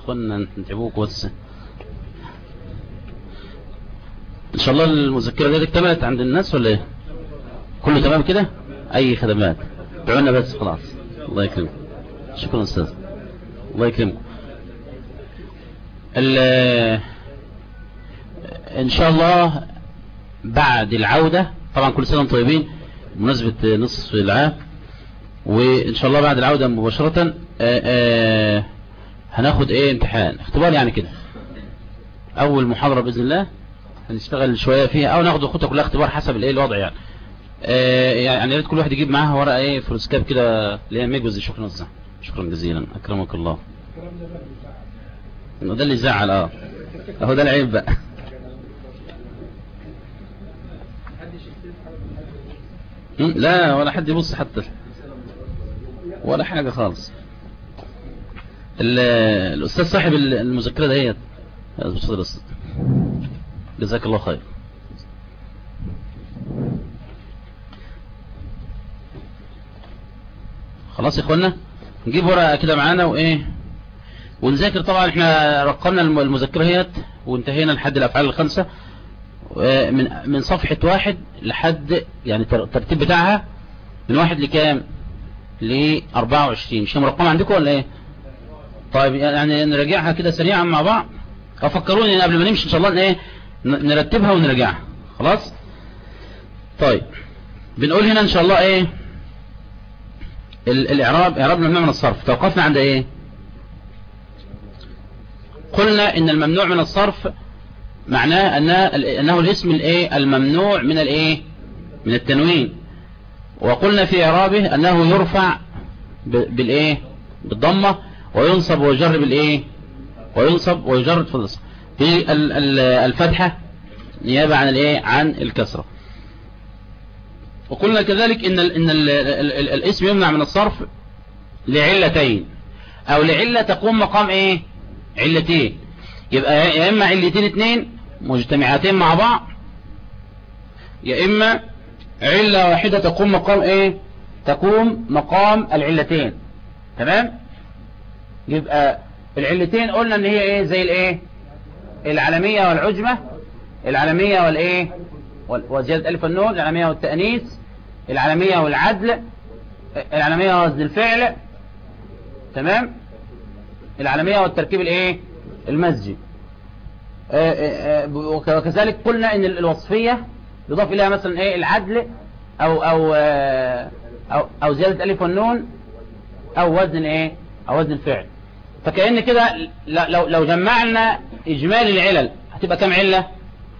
اخوانا نتعبوك بس. ان شاء الله المذكرة دي اكتملت عند الناس ولا ايه؟ كله تمام كده؟ اي خدمات دعونا بس خلاص. الله يكرمك. شكرا استاذ. الله يكرمكم. ان شاء الله بعد العودة، طبعا كل سنة وانتم طيبين بمناسبة نصف العام، وان شاء الله بعد العودة مباشرة هناخد ايه امتحان اختبار يعني كده. اول محاضرة باذن الله هنشتغل شوية فيها، او ناخد الخطة كلها اختبار حسب الايه الوضع يعني. يعني يا ريت كل واحد يجيب معاه ورقة ايه فلوسكاب كده اللي هي ميجوز. شكرا جزيلا اكرمك الله. ده اللي يزعل اهو ده العيب بقى. لا ولا حد يبص حتى ولا حاجة خالص. الأستاذ صاحب المذكرة دهيت جزاك الله خير. خلاص يا اخوانا نجيب ورقة كده معانا وايه ونذاكر. طبعا احنا رقمنا المذكرة هيت وانتهينا لحد الأفعال الخمسة من صفحة 1 لحد يعني الترتيب بتاعها من 1 لكام ل24. مش مرقمة عندكم ولا ايه؟ طيب يعني نراجعها كده سريعا مع بعض. افكروني قبل ما نمشي ان شاء الله ايه نرتبها ونراجعها. خلاص طيب بنقول هنا ان شاء الله ايه اعراب ممنوع من الصرف. توقفنا عند ايه؟ قلنا ان الممنوع من الصرف معناه انه الاسم الايه الممنوع من الايه من التنوين. وقلنا في اعرابه انه يرفع بالايه بالضمه وينصب ويجر بالايه وينصب ويجر في الفتحه نيابه عن الايه عن الكسره. وقلنا كذلك ان الاسم يمنع من الصرف لعلتين او لعله تقوم مقام ايه علتين. يبقى يا اما علتين اتنين مجتمعتين مع بعض، يا اما علة واحدة تقوم مقام ايه تقوم مقام العلتين. تمام. يبقى العلتين قلنا ان هي ايه زي الايه العلمية والعجمة، العلمية والايه وزيادة الف النون، العلمية والتأنيث، العلمية والعدل، العلمية ووزن الفعل. تمام. العلمية والتركيب الايه المزجي. وكذلك قلنا ان الوصفية يضاف اليها مثلا ايه العدل او زيادة الف والنون او وزن ايه او وزن الفعل. فكأن كده لو جمعنا اجمالي العلل هتبقى كام علة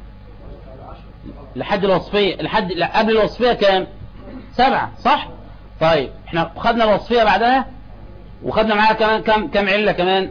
لحد الوصفية لحد قبل الوصفية كام 7 صح. طيب احنا خدنا الوصفية بعدها وخدنا معاها كمان كام علة كمان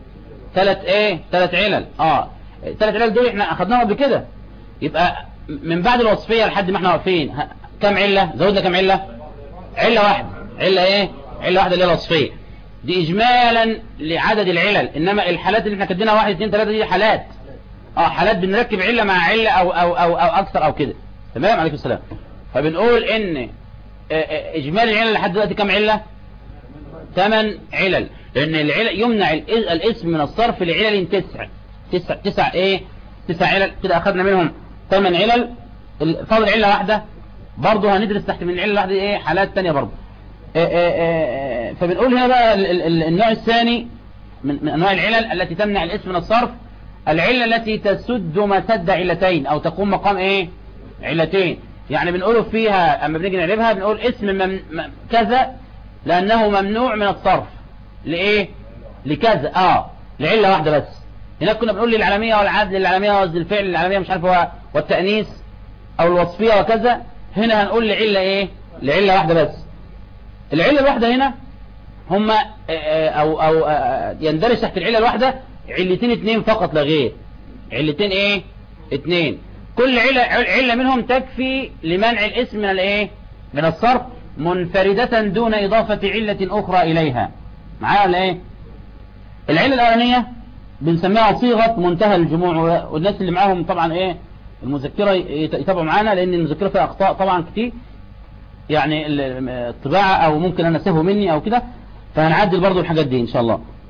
3 علل. 3 علل دول احنا اخدناهم قبل كده. يبقى من بعد الوصفية لحد ما احنا واقفين كام علة زودنا كام علة واحدة. علة ايه علة واحدة اللي هي الوصفية دي اجمالا لعدد العلل. انما الحالات اللي احنا كدينها 1 2 3 دي حالات حالات بنركب علة مع علة او اكثر او كده. تمام. عليكم السلام. فبنقول ان اجمالي العلل لحد دلوقتي كام علة 8 علل. لان العلل يمنع الاسم من الصرف لعلل 9 ايه 9 علل كده اخذنا منهم 8 علل. فاضل علة واحدة برضه هندرس تحت من العلة الواحدة ايه حالات تانية برضه. فبنقول هنا بقى النوع الثاني من انواع العلل التي تمنع الاسم من الصرف العلة التي تسد مسد علتين او تقوم مقام ايه علتين. يعني بنقوله فيها اما بنيجي نعربها بنقول اسم كذا لانه ممنوع من الصرف لايه لكذا لعلة واحدة بس. هناك كنا بنقول للعلمية والعدل، للعلمية وزن الفعل، للعلمية مش عارف والتأنيث او الوصفية وكذا. هنا هنقول لعلة ايه لعلة واحدة بس. العلة الواحدة هنا هم او يندرج تحت العلة الواحدة علتين 2 فقط لا غير. علتين ايه 2 كل علة منهم تكفي لمنع الاسم من الايه من الصرف منفردة دون اضافة علة اخرى اليها. معايا ولا ايه؟ العلة الاولانية بنسميها صيغة منتهى الجموع. والناس اللي معاهم طبعا ايه المذكرة يتابعوا معانا لان المذكرة فيها اخطاء طبعا كتير يعني الطباعة او ممكن انا اسهو مني او كده. فهنعدل برضو الحاجات دي ان شاء الله.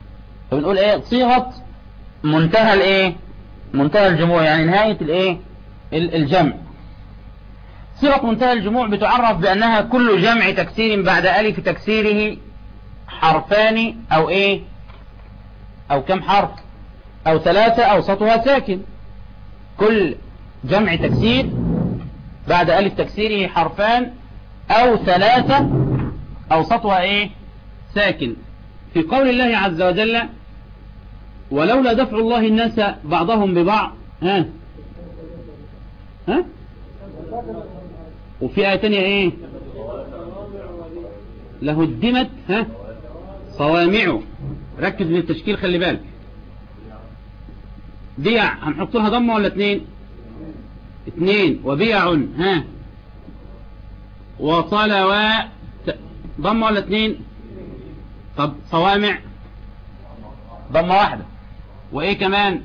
فبنقول ايه صيغة منتهى الايه منتهى الجموع، يعني نهاية الايه الجمع. صيغة منتهى الجموع بتعرف بأنها كل جمع تكسير بعد ألف تكسيره حرفان أو ايه أو كم حرف أو ثلاثة أوسطها ساكن. كل جمع تكسير بعد ألف تكسيره حرفان أو ثلاثة أوسطها ايه ساكن. في قول الله عز وجل ولولا دفع الله الناس بعضهم ببعض ها وفي آية تانية ايه لهدمت صوامع. ركز من التشكيل خلي بالك. بيع هنحط لها ضمة ولا اتنين وبيع وصلوات ضمة ولا اتنين؟ طب صوامع ضمة واحدة. وايه كمان؟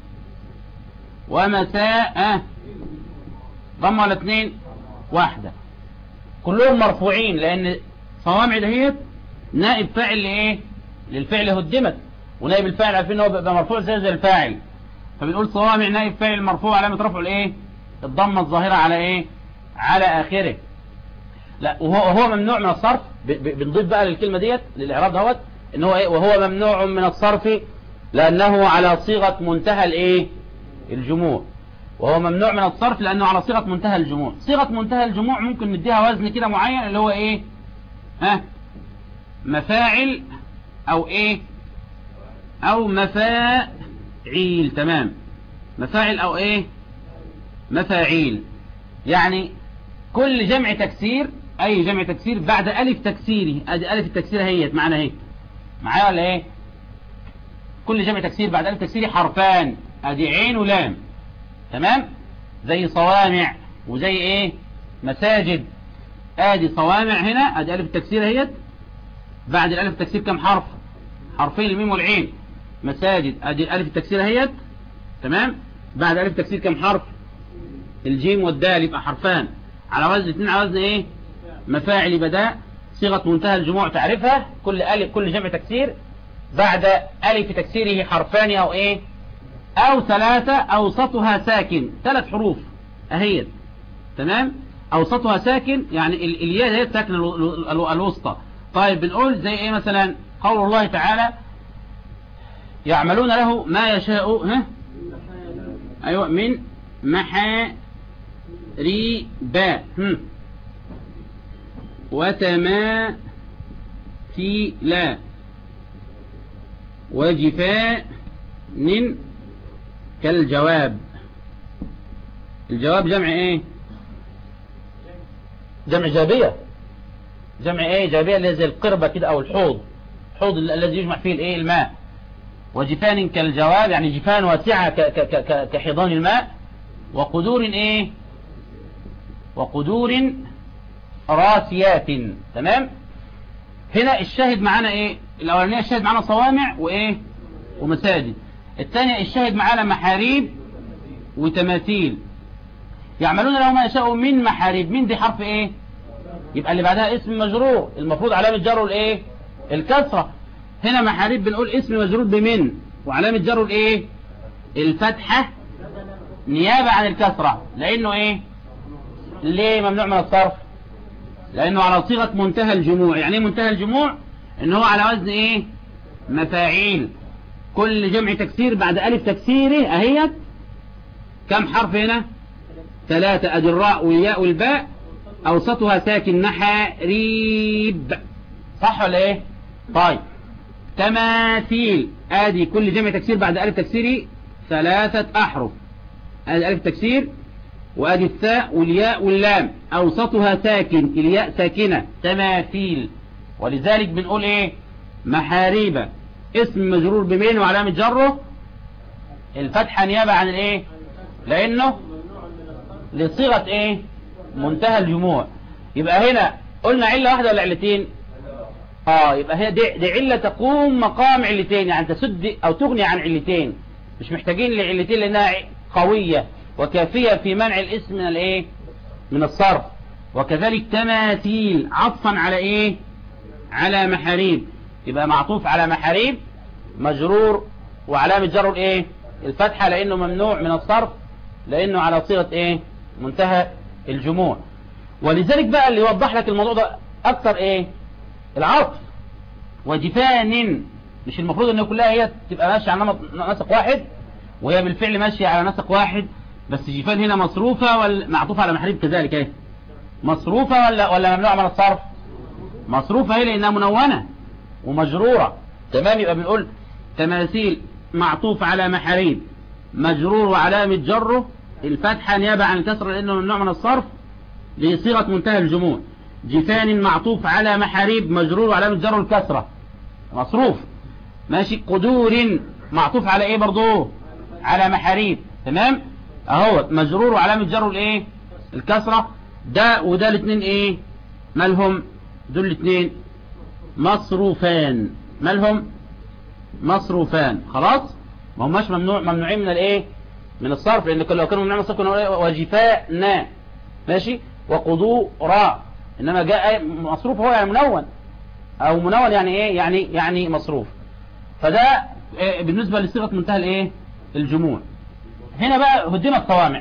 ومساء ضمة ولا اتنين؟ واحدة. كلهم مرفوعين لان صوامع دهيت نائب فاعل لايه للفعل هدمت، ونائب الفاعل عارفين هو بيبقى مرفوع زي الفاعل، فبنقول صوامع نائب فاعل مرفوع علامة رفعه الايه الضمة الظاهرة على ايه على اخره. لا وهو ممنوع من الصرف. بنضيف بقى للكلمة ديت للإعراب دوت ان هو ايه وهو ممنوع من الصرف لانه على صيغة منتهى الايه الجموع. وهو ممنوع من الصرف لانه على صيغة منتهى الجموع. صيغة منتهى الجموع ممكن نديها وزن كده معين اللي هو ايه مفاعل او ايه او مفاعيل. تمام مفاعل او ايه مفاعيل. يعني كل جمع تكسير اي جمع تكسير بعد الف تكسيره. ادي الف التكسير هي معنا اهي معايا ولا ايه؟ كل جمع تكسير بعد الف تكسيره حرفان. ادي عين ولام. تمام زي صوامع وزي ايه مساجد. ادي صوامع هنا ادي الف التكسير هي بعد الالف التكسير كم حرف؟ حرفين الميم والعين. مساجد ادي الالف التكسير هي تمام بعد الالف التكسير كم حرف؟ الجيم والدال يبقى حرفان على وزن اثنين على وزن ايه مفاعل. يبقى ده صيغة منتهى الجموع تعرفها كل جمع تكسير بعد الف تكسيره حرفان او ايه او ثلاثة اوسطها ساكن. 3 حروف اهيت تمام اوسطها ساكن يعني الياء هي ساكن الوسطى. طيب بنقول زي ايه مثلا قول الله تعالى يعملون له ما يشاء ايوه من محاريب وتماثيل وجفان كالجواب. الجواب جمع ايه جمع جابية. جمع ايه جابية اللي زي القربة كده او الحوض الذي يجمع فيه الايه الماء. وجفان كالجواب يعني جفان واسعة كحيضان الماء. وقدور ايه وقدور راسيات. تمام هنا الشاهد معانا ايه الاولانيه الشاهد معانا صوامع وايه ومساجد. الثانيه الشاهد معانا محاريب وتماثيل. يعملون له ما يشاء من محاريب. من دي حرف ايه يبقى اللي بعدها اسم مجرور المفروض علامه جره الايه الكسره. هنا محاريب بنقول اسم مجرور بمن وعلامه جره الايه الفتحه نيابه عن الكسره. لانه ايه ليه ممنوع من الصرف؟ لانه على صيغة منتهى الجموع. يعني ايه منتهى الجموع؟ ان هو على وزن ايه مفاعيل. كل جمع تكسير بعد الف تكسيره اهيت كم حرف هنا 3. ادي الراء والياء والباء اوسطها ساكن محاريب. صح ولا ايه؟ طيب تماثيل ادي كل جمع تكسير بعد الف تكسيره 3 احرف. ادي الف تكسير وادي الثاء والياء واللام اوسطها ساكن الياء ساكنة تماثيل. ولذلك بنقول ايه محاريب اسم مجرور بمين وعلامة جره الفتحة نيابة عن الايه لانه لصيغة ايه منتهى الجموع. يبقى هنا قلنا علة واحدة ولا علتين؟ يبقى هي دي علة تقوم مقام علتين يعني تسد او تغني عن علتين. مش محتاجين لعلتين لانها قوية وكافية في منع الاسم من الايه من الصرف. وكذلك تماثيل عطفا على ايه على محاريب. يبقى معطوف على محاريب مجرور وعلامة جره الايه الفتحة لانه ممنوع من الصرف لانه على صيغة ايه منتهى الجموع. ولذلك بقى اللي يوضح لك الموضوع ده اكتر ايه العطف. وجفان مش المفروض ان كلها هي تبقى ماشية على نسق واحد، وهي بالفعل ماشية على نسق واحد، بس جفان هنا مصروفة ولا معطوفة على محريب كذلك ايه مصروفة ولا ممنوع من الصرف؟ مصروفة هي لانها منونة ومجرورة. تمام. يبقى بنقول تماثيل معطوف على محاريب مجرور وعلامة جره الفتحة نيابة عن الكسر لانه ممنوع من الصرف لصيغة منتهى الجموع. جفان معطوف على محاريب مجرور وعلامة جره الكسرة مصروف. ماشي. قدور معطوف على ايه برضو على محاريب. تمام اهو مجرور وعلامة جره الايه الكسرة. ده وده الاثنين ايه مالهم؟ دول الاثنين مصروفان. مالهم؟ مصروفان. خلاص ما هماش ممنوعين من الايه من الصرف لان لو كانوا ممنوعين من الصرف كانوا وجفاء ماشي وقدورا. انما جاء مصروف هو يعني منون او منون يعني ايه يعني مصروف. فده بالنسبة لصيغة منتهى الايه الجموع. هنا بقى هدمت صوامع.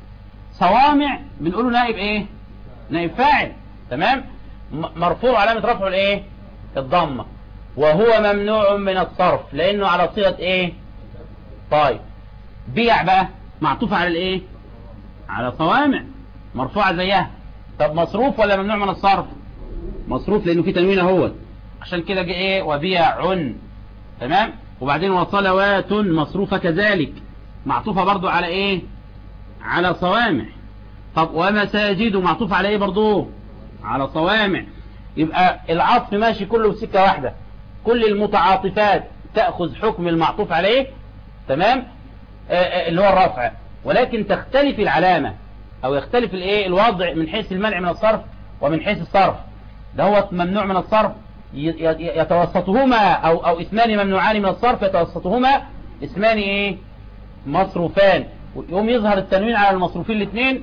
صوامع بنقوله نائب ايه نائب فاعل. تمام. مرفوع علامة رفعه الايه الضمة وهو ممنوع من الصرف لانه على صيغة ايه. طيب بيع بقى معطوف على الايه على صوامع مرفوعة زيها. طب مصروف ولا ممنوع من الصرف؟ مصروف لانه في تنوين اهو عشان كده جه ايه وبيع. تمام. وبعدين وصلوات مصروفة كذلك معطوفة برضو على ايه على صوامع. طب ومساجد معطوف على ايه برضو على صوامع. يبقى العطف ماشي كله بسكة واحدة. كل المتعاطفات تأخذ حكم المعطوف عليه. تمام. اللي هو الرفع ولكن تختلف العلامة او يختلف الايه الوضع من حيث المنع من الصرف ومن حيث الصرف. ده هو ممنوع من الصرف يتوسطهما او اسمان ممنوعان من الصرف يتوسطهما اسمان ايه مصروفان. يقوم يظهر التنوين على المصروفين الاثنين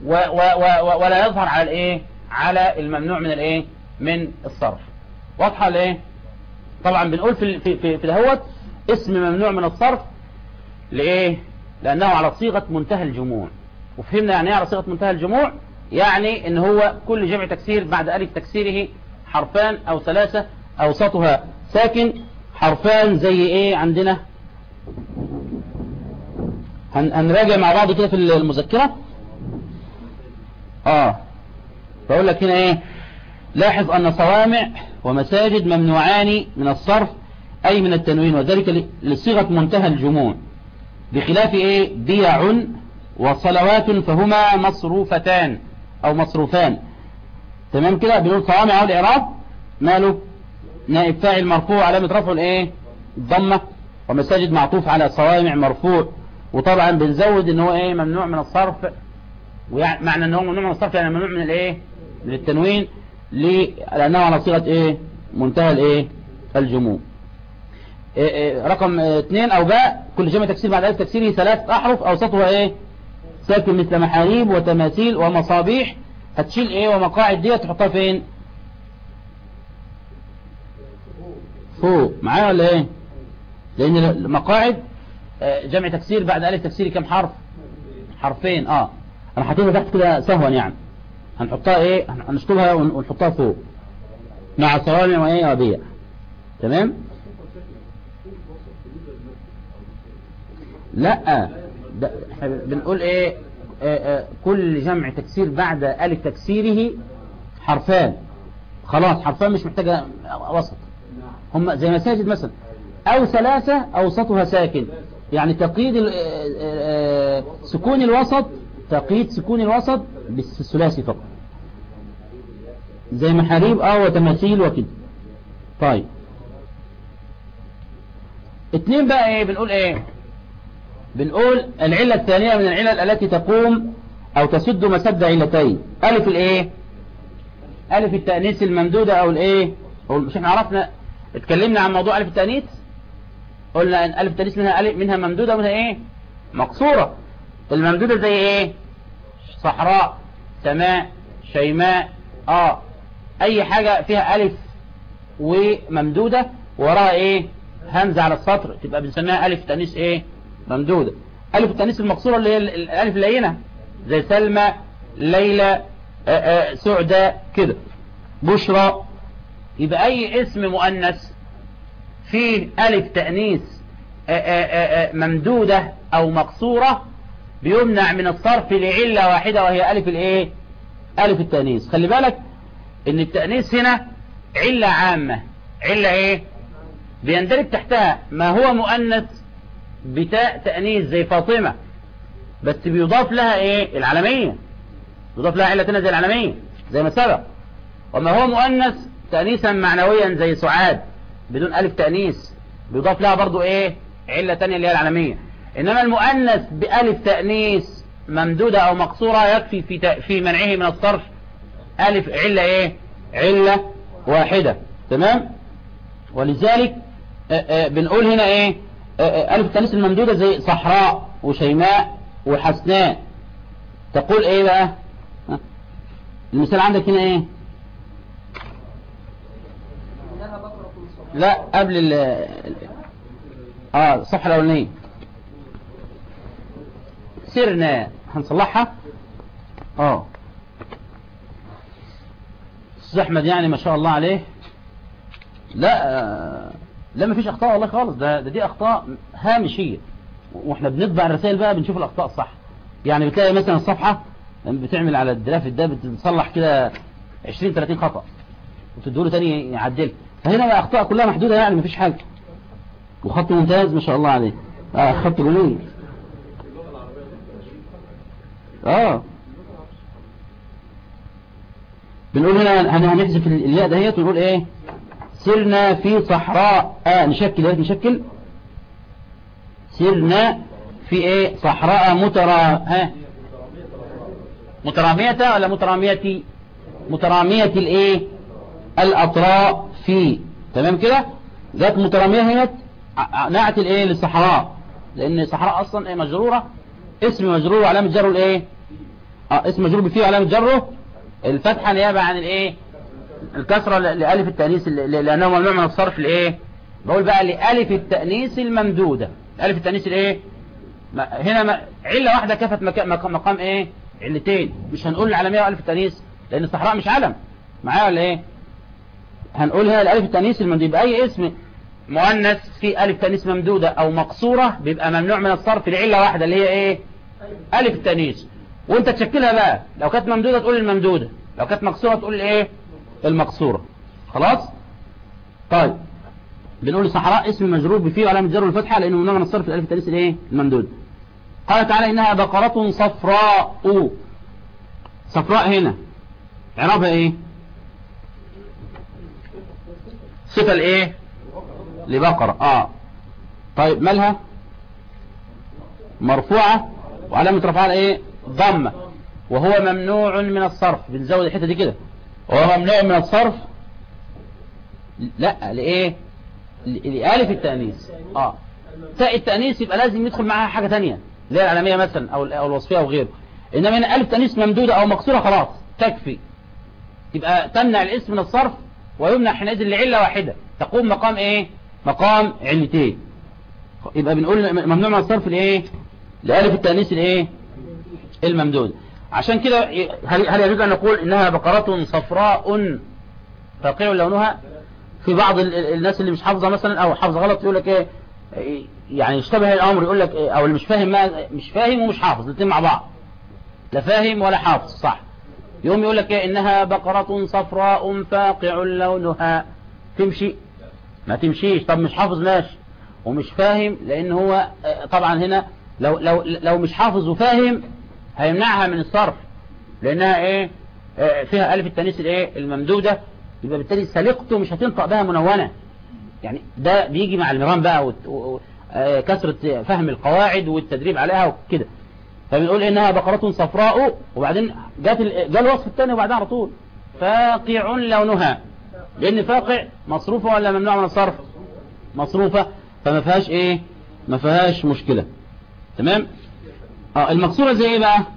ولا يظهر على الايه على الممنوع من الايه من الصرف. واضحه الايه؟ طبعا بنقول في دهوت اسم ممنوع من الصرف لايه لانه على صيغه منتهى الجموع. وفهمنا يعني ايه على صيغه منتهى الجموع؟ يعني ان هو كل جمع تكسير بعد الف تكسيره حرفان او ثلاثه اوسطها ساكن. حرفان زي ايه عندنا؟ هنراجع مع بعض كده في المذكره. بقول لك هنا ايه؟ لاحظ ان صوامع ومساجد ممنوعان من الصرف اي من التنوين وذلك لصيغه منتهى الجموع بخلاف ايه بيع وصلوات فهما مصروفتان او مصروفان. تمام كده. بنقول صوامع والاعراب ماله نائب فاعل مرفوع علامه رفعه الايه الضمه ومساجد معطوف على صوامع مرفوع. وطبعا بنزود ان هو ايه ممنوع من الصرف. ويعني معنى ان هو ممنوع من الصرف يعني ممنوع من الايه من التنوين لانه على صيغه ايه منتهى الايه الجموع. رقم 2 او باء كل جمع تكسير بعد الف تكسيره 3 احرف اوسطها ايه ساكن مثل محاريب وتماثيل ومصابيح. هتشيل ايه ومقاعد دي تحطها فين؟ فوق معايا ولا ايه؟ لان المقاعد جمع تكسير بعد الف تكسير كم حرف؟ حرفين. انا حاططها تحت كده سهوا يعني هنحطها ايه هنشطبها ونحطها فوق مع صوامع وايه وبيع. تمام. لا ده احنا بنقول ايه كل جمع تكسير بعد الف تكسيره حرفان. خلاص حرفان مش محتاجه وسط. هم زي مساجد مثلا او ثلاثه اوسطها ساكن يعني تقييد سكون الوسط تقييد سكون الوسط بالثلاثي فقط زي محاريب وتماثيل وكده. طيب 2 بقى ايه بنقول ايه بنقول العلة الثانية من العلل التي تقوم او تسد مسد علتين. الف الايه الف التأنيث الممدودة او الايه مش احنا عرفنا اتكلمنا عن موضوع الف التأنيث قلنا ان الف التأنيث منها ممدودة ومنها ايه مقصورة. الممدودة زي ايه صحراء سماء شيماء اي حاجة فيها الف وممدودة وراها ايه همزة على السطر تبقى بنسميها ألف تأنيث إيه ممدودة. ألف التأنيث المقصورة اللي هي الألف اللينة زي سلمى، ليلى، سعدة كده، بشرى. يبقى أي اسم مؤنث فيه ألف تأنيث ممدودة أو مقصورة بيمنع من الصرف لعلة واحدة وهي ألف الإيه ألف التأنيث. خلي بالك إن التأنيث هنا علة عامة، علة إيه بيندرج تحتها ما هو مؤنث بتاء تأنيث زي فاطمة، بس بيضاف لها إيه العلمية، يضاف لها علة تانية زي العلمية زي ما سبق. وما هو مؤنث تأنيثا معنويا زي سعاد بدون ألف تأنيث بيضاف لها برضو إيه علة تانية اللي هي العلمية. إنما المؤنث بألف تأنيث ممدودة أو مقصورة يكفي في منعه من الصرف ألف علة إيه علة واحدة. تمام. ولذلك بنقول هنا إيه ألف التأنيث الممدودة زي صحراء وشيماء وحسناء. تقول إيه بقى المثال عندك هنا إيه لا قبل الصفحة الأولانية سرنا هنصلحها. أستاذ أحمد يعني ما شاء الله عليه لا مفيش أخطاء والله خالص، دي أخطاء هامشية، وإحنا بنطبع الرسائل بقى بنشوف الأخطاء الصح. يعني بتلاقي مثلا الصفحة لما بتعمل على الدرافت ده بتصلح كده 20-30 خطأ وتدوله تاني يعدل، فهنا بقى أخطاء كلها محدودة يعني مفيش حاجة، وخط ممتاز ما شاء الله عليه. خط جميل. بنقول هنا هنحذف الياء دهيت ونقول ايه سرنا في صحراء نشكل سرنا في ايه صحراء مترامية ولا مترامية الايه الاطراء في. تمام كده. ذات مترامية هنا نعت الايه للصحراء، لان صحراء اصلا ايه مجرورة، اسم مجرور وعلامة جره الايه اسم مجرور بفيه وعلامة جره الفتحة نيابة عن الايه الكسرة لألف التأنيث لأنه ممنوع من الصرف الايه. بقول بقى لألف التأنيث الممدودة. ألف التأنيث الايه هنا علة واحدة كفت مقام ايه علتين. مش هنقول العلمية وألف التأنيث لأن الصحراء مش علم معايا ولا ايه. هنقول هنا الألف التأنيث الممدودة. يبقى أي اسم مؤنث في ألف تأنيث ممدودة أو مقصورة بيبقى ممنوع من الصرف لعلة واحدة اللي هي ايه ألف التأنيث. وانت تشكلها بقى لو كانت ممدودة تقول الممدودة، لو كانت مقصورة تقول الايه المقصورة. خلاص. طيب بنقول صحراء اسم مجرور بفيه وعلامة جره الفتحة لانه ممنوع من الصرف الالف التأنيث الايه الممدود. قال تعالى انها بقرة صفراء. صفراء هنا اعرابها ايه صفة الايه لبقرة. طيب مالها مرفوعة وعلامة رفعها ايه ضمة وهو ممنوع من الصرف. بنزود الحتة دي كده وهو ممنوع من الصرف لا لإيه لألف التأنيث. تاء التأنيث يبقى لازم يدخل معاها حاجة تانية اللي هي العلامية مثلا أو الوصفية أو غيره. إنما هنا ألف تأنيث ممدودة أو مكسورة خلاص تكفي، يبقى تمنع الاسم من الصرف ويمنع حينئذ لعلة واحدة تقوم مقام إيه مقام علتين. يبقى بنقول ممنوع من الصرف لإيه لألف التأنيث الإيه الممدود. عشان كده هل يجوز أن نقول إنها بقرة صفراء فاقع لونها؟ في بعض الناس اللي مش حافظة مثلا أو حافظة غلط يقول لك إيه يعني يشتبه الأمر يقول لك إيه، أو اللي مش فاهم ومش حافظ الاثنين مع بعض، لا فاهم ولا حافظ صح، يوم يقول لك إيه إنها بقرة صفراء فاقع لونها تمشي ما تمشيش. طب مش حافظ ماشي ومش فاهم لأن هو طبعا هنا لو مش حافظ وفاهم هيمنعها من الصرف لأنها إيه فيها ألف التأنيث الإيه الممدودة. يبقى بالتالي سلقته مش هتنطق بها منونة، يعني ده بيجي مع المرام بقى كثرة فهم القواعد والتدريب عليها وكده. فبنقول إنها بقرة صفراء وبعدين جاء الوصف الثاني وبعدها على طول فاقع لونها، لأن فاقع مصروفة ولا ممنوع من الصرف مصروفة فما فيهاش إيه ما فيهاش مشكلة. تمام. المقصورة زي إيه بقى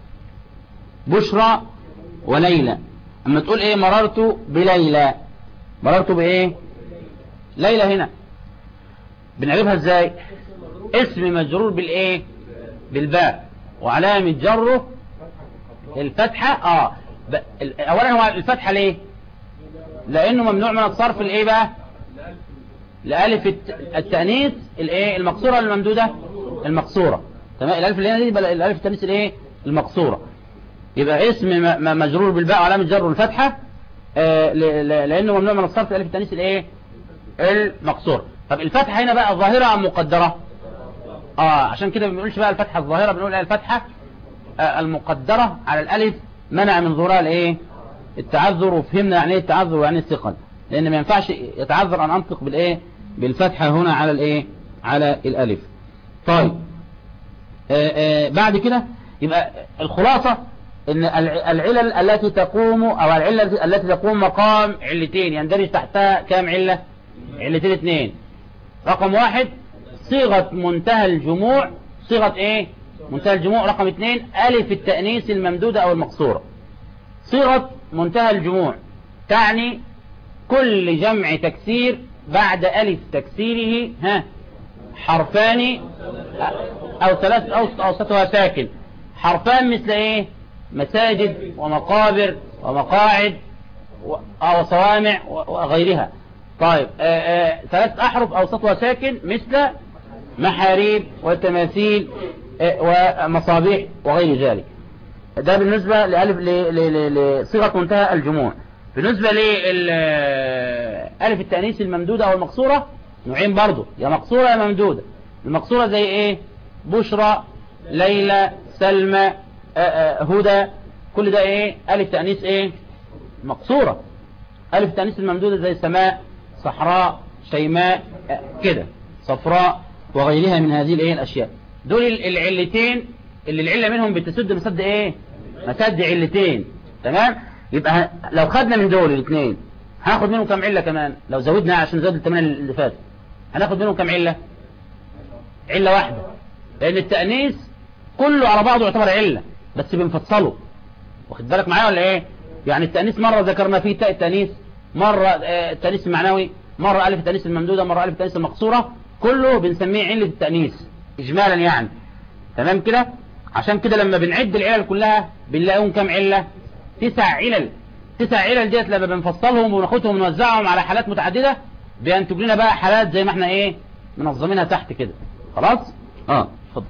بشرى وليلى. اما تقول ايه مررت بليلى مررت بايه ليلى هنا بنعرفها ازاي؟ اسم مجرور بالايه؟ بالباء، وعلامة جره الفتحة. اولا هو الفتحة ليه؟ لانه ممنوع من الصرف الايه بقى؟ لألف التأنيث الايه؟ المقصورة الممدودة المقصورة. تمام. الالف اللي هنا دي الالف التأنيث الايه؟ المقصورة. يبقى اسم مجرور بالباء وعلامة جره الفتحة لانه ممنوع من الصرف الالف التأنيث الايه؟ المقصورة. طب الفتحة هنا بقى ظاهرة ام مقدرة؟ عشان كده ما بنقولش بقى الفتحة الظاهرة، بنقول الفتحة المقدرة على الالف منع من ظهورها الايه؟ التعذر. وفهمنا يعني ايه التعذر ويعني الثقل، لان ما ينفعش يتعذر ان انطق بالايه؟ بالفتحة هنا على الايه؟ على الالف. طيب بعد كده يبقى الخلاصة ان العلل التي تقوم او العلة التي تقوم مقام علتين يندرج تحتها كام علة؟ علتين اثنين. رقم واحد صيغة منتهى الجموع. صيغة ايه؟ منتهى الجموع. رقم اثنين الف التأنيث الممدودة او المقصورة. صيغة منتهى الجموع تعني كل جمع تكسير بعد الف تكسيره حرفان او ثلاث اوسطها ساكن. حرفان مثل ايه؟ مساجد ومقابر ومقاعد وصوامع وغيرها. طيب ثلاث احرف اوسطها ساكن مثل محاريب وتماثيل ومصابيح وغير ذلك. ده بالنسبة لصيغة منتهى الجموع. بالنسبة لألف التأنيث الممدودة أو المقصورة نوعين برضو، يا مقصورة يا ممدودة. المقصورة زي إيه؟ بشرى، ليلى، سلمى، هدى، كل ده إيه؟ ألف تأنيث إيه؟ مقصورة. ألف التأنيث الممدودة زي سماء، صحراء، شيماء، كده، صفراء وغيرها من هذه الإيه؟ الأشياء. دول العلتين اللي العلة منهم بتسد مسد إيه؟ مسد علتين. تمام؟ يبقى لو خدنا من دول الاثنين هناخد منهم كم علة كمان؟ لو زودنا عشان نزود الثمانية اللي فاتوا هناخد منهم كم علة؟ علة واحدة، لأن التأنيث كله على بعضه يعتبر علة بس بنفصله. واخد بالك معايا ولا إيه؟ يعني التأنيث مرة ذكرنا فيه تاء التأنيث، مرة التأنيث المعنوي، مرة ألف التأنيث الممدودة، مرة ألف التأنيث المقصورة، كله بنسميه علة التأنيث إجمالا يعني. تمام كده؟ عشان كده لما بنعد العلل كلها بنلاقيهم كم علة؟ 9 علل. 9 علل ديت لما بنفصلهم وناخدهم ونوزعهم على حالات متعددة بينتج لنا بقى حالات زي ما احنا ايه منظمينها تحت كده. خلاص؟ اتفضل.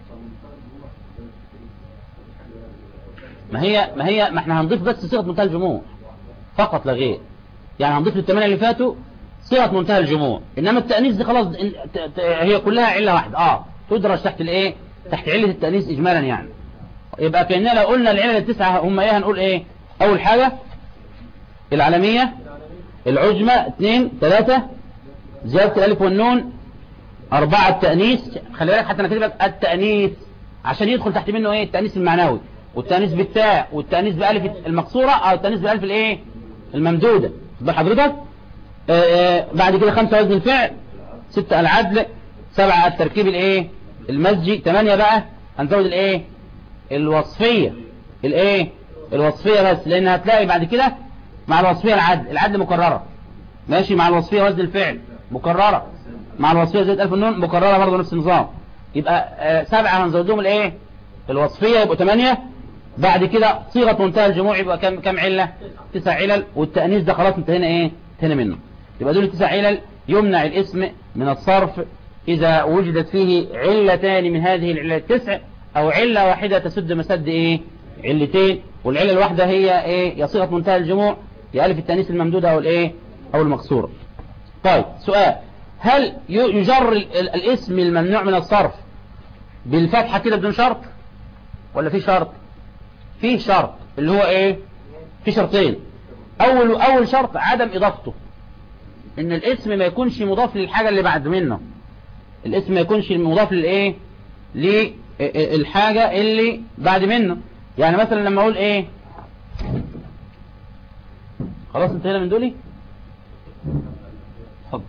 ما احنا هنضيف بس صيغة منتهى الجموع فقط لا غير. يعني هنضيف للثمانية اللي فاتوا صيغة منتهى الجموع، انما التأنيث دي خلاص هي كلها علة واحدة تدرج تحت الايه؟ تحت علة التأنيث اجمالا يعني. يبقى كأننا لو قلنا العلل التسعة هم ايه هنقول ايه؟ اول حاجة العالمية، العجمة، 2 3 زيادة الالف والنون، 4 التأنيث. خلي بالك حتى انا كاتب لك التأنيث عشان يدخل تحت منه ايه؟ التأنيث المعنوي، والتأنيث بالتاء، والتأنيث بألف المقصورة او التأنيث بألف الايه؟ الممدودة. بحضرتك بعد كده 5 وزن الفعل، 6 العدل، 7 التركيب الايه؟ المزجي، 8 بقى هنزود الايه؟ الوصفية. الايه؟ الوصفية بس، لان هتلاقي بعد كده مع الوصفية العدل مكررة، ماشي، مع الوصفية وزن الفعل مكررة، مع الوصفية زائد ألف النون مكررة برضه نفس النظام. يبقى 7 هنزود لهم الايه؟ الوصفية يبقوا 8. بعد كده صيغة منتهى الجموع يبقى كم علة؟ 9 علل. والتأنيث ده خلاص انتهينا ايه؟ انتهينا منه. يبقى دول 9 علل يمنع الاسم من الصرف إذا وجدت فيه علتان من هذه العلات 9 أو علة واحدة تسد مسد ايه؟ علتين. والعلة الواحدة هي ايه؟ يا صيغة منتهى الجموع يا ألف التأنيث الممدودة أو الايه؟ أو المقصورة. طيب سؤال، هل يجر الاسم الممنوع من الصرف بالفتحة كده بدون شرط ولا في شرط؟ في شرط اللي هو ايه؟ في شرطين. اول شرط عدم اضافته، ان الاسم ما يكونش مضاف للحاجة اللي بعد منه. الاسم ما يكونش مضاف للايه؟ للحاجة اللي بعد منه. يعني مثلا لما اقول ايه؟ خلاص انتهينا من دولي. اتفضل.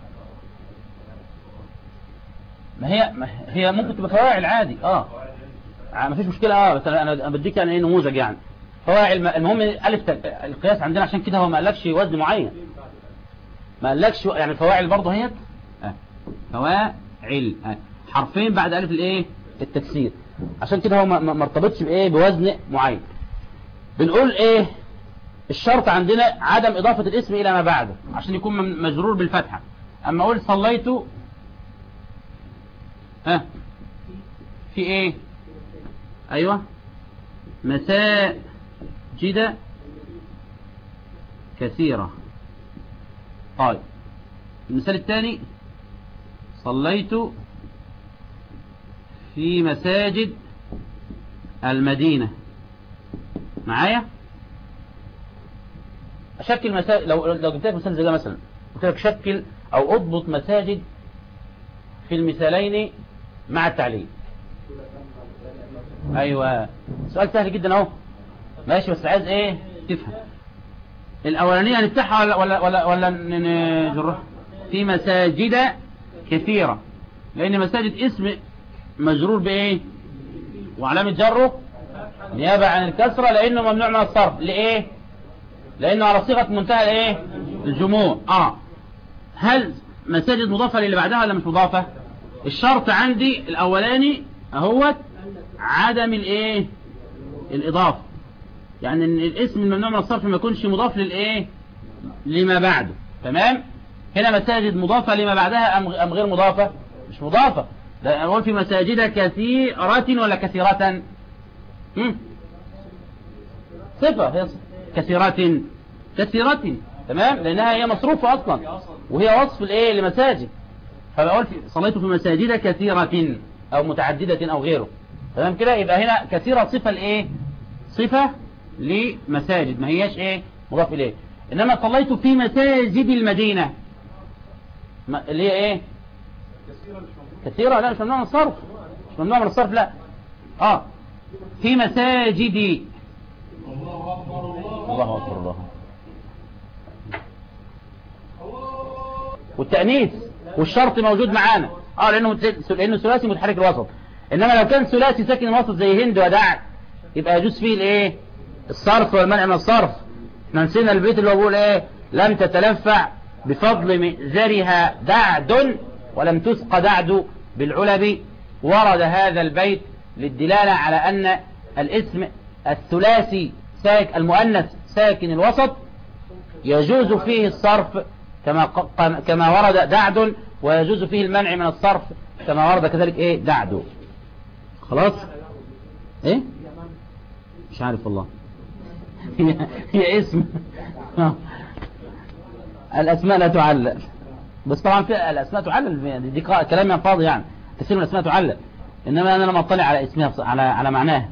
ما هي ممكن تبقى فواعل عادي ما فيش مشكلة بس انا بديك يعني ايه نموذج يعني فواعل. المهم الف القياس عندنا عشان كده هو ما قالكش وزن معين، ما قالكش يعني فواعل برضه هي عل، حرفين بعد ألف الإيه التكسير، عشان كده هو ما ارتبطش بإيه بوزن معين. بنقول إيه الشرط عندنا عدم إضافة الاسم إلى ما بعده عشان يكون مجرور بالفتحة. أما أقول صليت في إيه أيوة مساجد كثيرة. طيب المثال الثاني صليت في مساجد المدينة. معايا أشكل مساجد، لو جبت لك مثال زي ده مثلا قلت لك شكل أو أضبط مساجد في المثالين مع التعليل. أيوة سؤال سهل جدا أهو ماشي، بس عايز إيه تفهم. الأولانية هنفتحها ولا نجرها؟ في مساجد كثيرة، لأن مساجد اسم مجرور بإيه وعلامة جره نيابة عن الكسرة لأنه ممنوع من الصرف. لإيه؟ لأنه على صيغة منتهى الإيه الجموع. هل مساجد مضافة للي بعدها ولا مش مضافة؟ الشرط عندي الأولاني هو عدم الإيه الإضافة، يعني ان الاسم الممنوع من الصرف ما يكونش مضاف للايه لما بعده. تمام. هنا مساجد مضافة لما بعدها ام غير مضافة؟ مش مضافة. ده اقول في مساجد كثيرة ولا كثيرة؟ صفة هي كثيرة. تمام، لانها هي مصروفة اصلا وهي وصف الايه لمساجد. فبقول صليت في مساجد كثيرة او متعددة او غيره. تمام كده. يبقى هنا كثيرة صفة الايه صفة لمساجد، ما هياش ايه مضاف اليه. انما صليت في مساجد المدينة اللي هي ايه كثيرة، لا مش ممنوع من الصرف، مش ممنوع من الصرف لا. في مساجد. الله اكبر الله. والتأنيث والشرط موجود معانا لانه ثلاثي متحرك الوسط. انما لو كان ثلاثي ساكن الوسط زي هند ودع يبقى يجوز فيه الايه الصرف والمنع من الصرف. احنا نسينا البيت اللي هو بيقول ايه لم تتلفع بفضل مئزرها دعد ولم تسق دعد بالعلب. ورد هذا البيت للدلالة على أن الاسم الثلاثي المؤنث ساكن الوسط يجوز فيه الصرف كما ورد دعد، ويجوز فيه المنع من الصرف كما ورد كذلك ايه دعد. خلاص ايه مش عارف والله. هي اسم الاسماء لا تعلل، بس طبعا في الاسماء تعلل دي كلام فاضي يعني تسير الاسماء تعلل، انما انا لما اطلع على اسمها على معناها.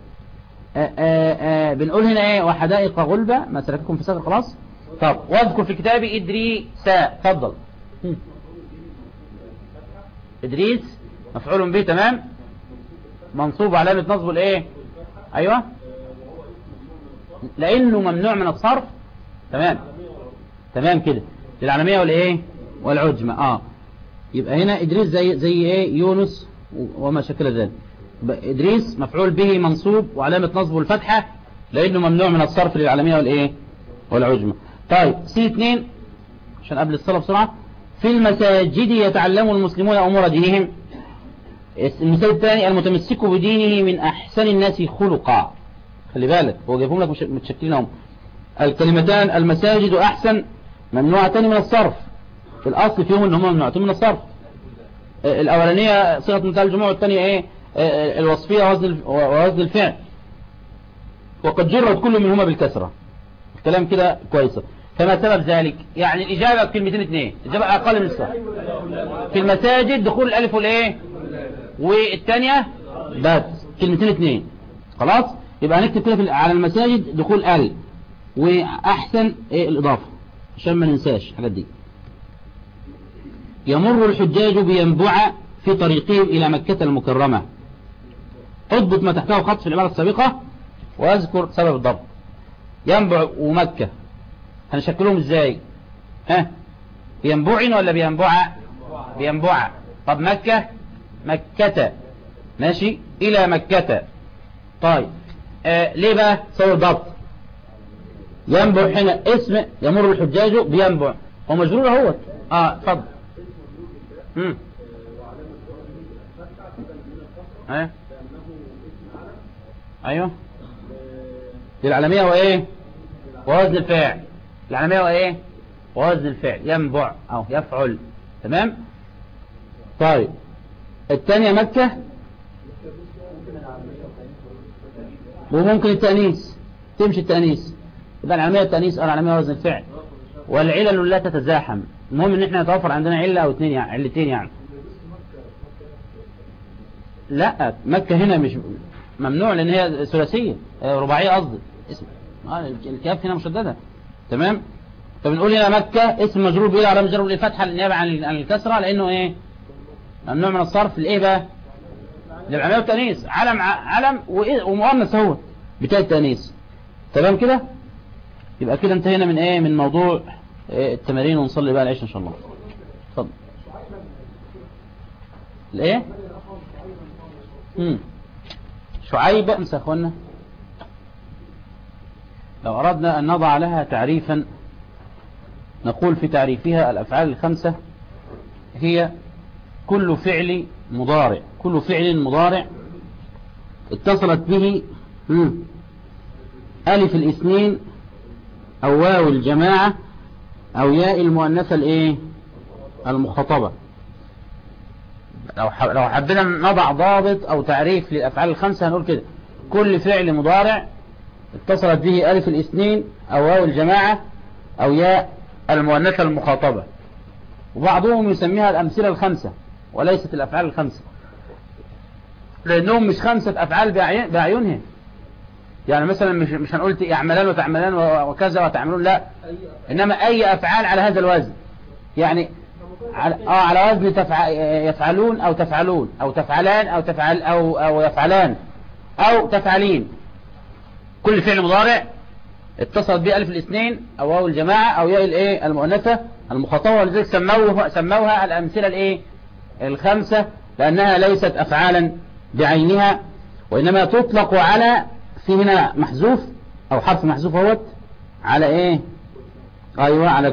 بنقول هنا ايه وحدائق غلبة ما سلككم في سقر. خلاص. طب واذكر في كتابي ادريسا. اتفضل. ادريس مفعول به تمام منصوب علامة نصبه الايه ايوه لانه ممنوع من الصرف. تمام كده للعالمية والايه والعجمة. يبقى هنا ادريس زي ايه يونس وما شكل ذلك. ادريس مفعول به منصوب وعلامة نصبه الفتحة لانه ممنوع من الصرف للعالمية والايه والعجمة. طيب C2 عشان قبل الصلاة بسرعة. في المساجد يتعلم المسلمون امور دينهم. المثال الثاني المتمسك بدينه من احسن الناس خلقا. خلي بالك هو جايبهم لك متشكلين هم. الكلمتان المساجد واحسن ممنوعتان من الصرف في الاصل فيهم ان هم ممنوعتان من الصرف. الاولانيه صيغه منتهى الجموع والثانيه ايه الوصفيه ووزن الفعل، وقد جرت كل منهما بالكسره. الكلام كده كويس. فما سبب ذلك؟ يعني الاجابه كلمتين اثنين، الاجابه اقل من الصرف. في المساجد دخول الالف والايه والثانيه بس كلمتين اثنين. خلاص يبقى هنكتب كده على المساجد دخول ال واحسن ايه الاضافه عشان ما ننساش الحاجات دي. يمر الحجاج بينبع في طريقهم الى مكة المكرمة. اضبط ما تحته خط في العبارة السابقة واذكر سبب الضبط. ينبع ومكة هنشكلهم ازاي؟ بينبع ولا بينبع؟ بينبع. طب مكة ماشي إلى مكة. طيب ليه بقى سبب الضبط؟ ينبع هنا اسم يمر الحجاج بينبع هو مجرور اهوت. اتفضل. ايه ايوه العالمية وايه ووزن الفاعل. العالمية وايه ووزن الفعل، ينبع او يفعل. تمام. طيب الثانية مكة، وممكن التأنيث تمشي التأنيث، يبقى العالمية والتأنيث او العالمية ووزن الفعل. والعلل لا تتزاحم، المهم ان احنا نتوفر عندنا علة او اثنين، يعني علتين يعني. لا مكة هنا مش ممنوع لان هي ثلاثية رباعية قصدي، اسم الكاف هنا مشددة. تمام. فبنقول هنا مكة اسم مجرور بإيه على مجرور الفتحة النيابة عن الكسرة، لانه ايه ممنوع من الصرف لايه بقى للعلمية والتأنيث، علم ومؤنث هو بتاع التأنيث. تمام كده. يبقى كده انتهينا من ايه من موضوع التمارين، ونصلي بقى العشاء ان شاء الله. اتفضل. الايه شعيب انسى يا اخوانا. لو اردنا ان نضع لها تعريفا نقول في تعريفها الافعال الخمسة هي كل فعل مضارع اتصلت به ألف الاثنين أو واو الجماعة أو ياء المؤنثة الايه المخاطبة. لو حبينا نضع ضابط أو تعريف للأفعال الخمسة هنقول كده: كل فعل مضارع اتصلت به ألف الاثنين أو واو الجماعة أو ياء المؤنثة المخاطبة. وبعضهم يسميها الأمثلة الخمسة وليست الأفعال الخمسة، لأنهم مش خمسة أفعال بأعينهم. يعني مثلا مش هنقول يعملان وتعملان وكذا وتعملون، لا، إنما أي أفعال على هذا الوزن، يعني على وزن يفعلون أو تفعلون أو تفعلان أو تفعل أو يفعلان أو تفعلين. كل فعل مضارع اتصلت به ألف الاثنين أو واو الجماعة أو ياء الايه المؤنثة المخاطبة، ولذلك سموها الأمثلة الايه الخمسة، لأنها ليست أفعالا بعينها، وإنما تطلق على، في هنا محذوف أو حرف محذوف اهوت، على ايه أيوة على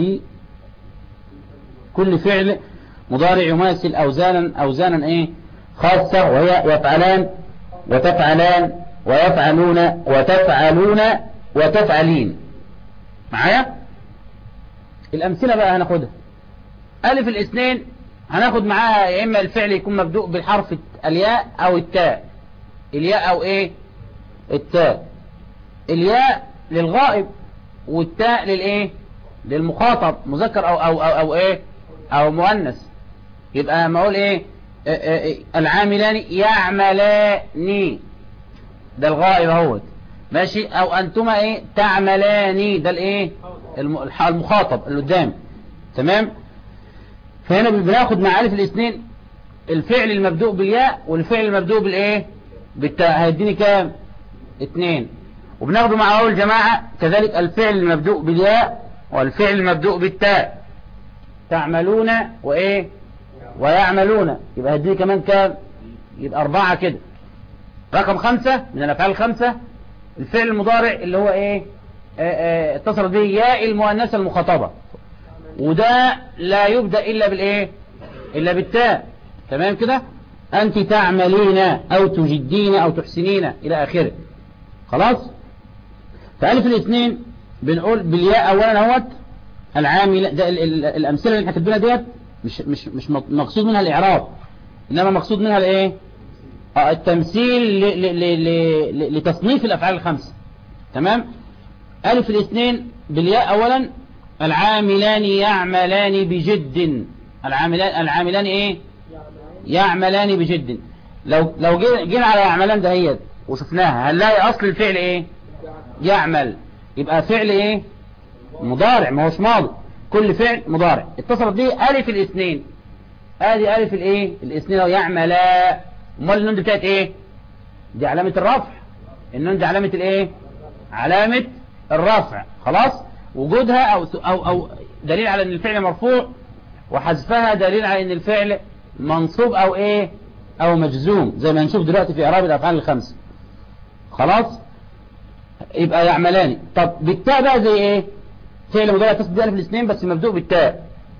كل فعل مضارع يماثل أوزانا ايه خاصة، وهي يفعلان وتفعلان ويفعلون وتفعلون وتفعلين. معايا الأمثلة بقى هناخدها. ألف الاثنين هناخد معاها يا إما الفعل يكون مبدوء بالحرف الياء أو التاء، الياء أو إيه التاء. الياء للغائب والتاء للإيه للمخاطب مذكر أو إيه أو مؤنث. يبقى ما أقول إيه العاملان يعملان، ده الغائب اهوت ماشي، او انتما ايه تعملاني، ده الايه المخاطب اللي قدام. تمام. فهنا بناخد مع الف الاثنين الفعل المبدوء بالياء والفعل المبدوء بالايه بالتاء، هيديني كام 2. وبناخده مع واو الجماعة كذلك الفعل المبدوء بالياء والفعل المبدوء بالتاء، تعملون وايه ويعملون، يبقى هيديني كمان كام، يبقى 4 كده. رقم 5 من الأفعال الخمسة الفعل المضارع اللي هو ايه اتصل به ياء المؤنثة المخاطبة، وده لا يبدأ إلا بالايه إلا بالتاء. تمام كده. أنت تعملين أو تجدين أو تحسنين إلى آخره. خلاص. فألف الاثنين بنقول بالياء أولا اهوت العامل، ده الأمثلة اللي احنا كاتبينها ديت مش مقصود منها الإعراب، إنما مقصود منها الايه التمثيل لتصنيف الأفعال الخمسة. تمام. ألف الاثنين بالياء أولا العاملان يعملان بجد، العاملان ايه يعملان بجد. لو جينا على يعملان دهيت وشفناها هنلاقي أصل الفعل ايه يعمل، يبقى فعل ايه مضارع ما هوش ماضي، كل فعل مضارع اتصلت به ألف الاثنين، ادي ألف الايه الاثنين لو يعملا. امال النون دي بتاعت ايه دي علامة الرفع، النون دي علامة الايه علامة الرفع. خلاص. وجودها او دليل على ان الفعل مرفوع، وحذفها دليل على ان الفعل منصوب او ايه او مجزوم، زي ما هنشوف دلوقتي في اعراب الافعال الخمسة. خلاص. يبقى يعملان. طب بالتاء بقى زي ايه فعل مضارع يتصل بألف الاثنين بس مبدوء بالتاء،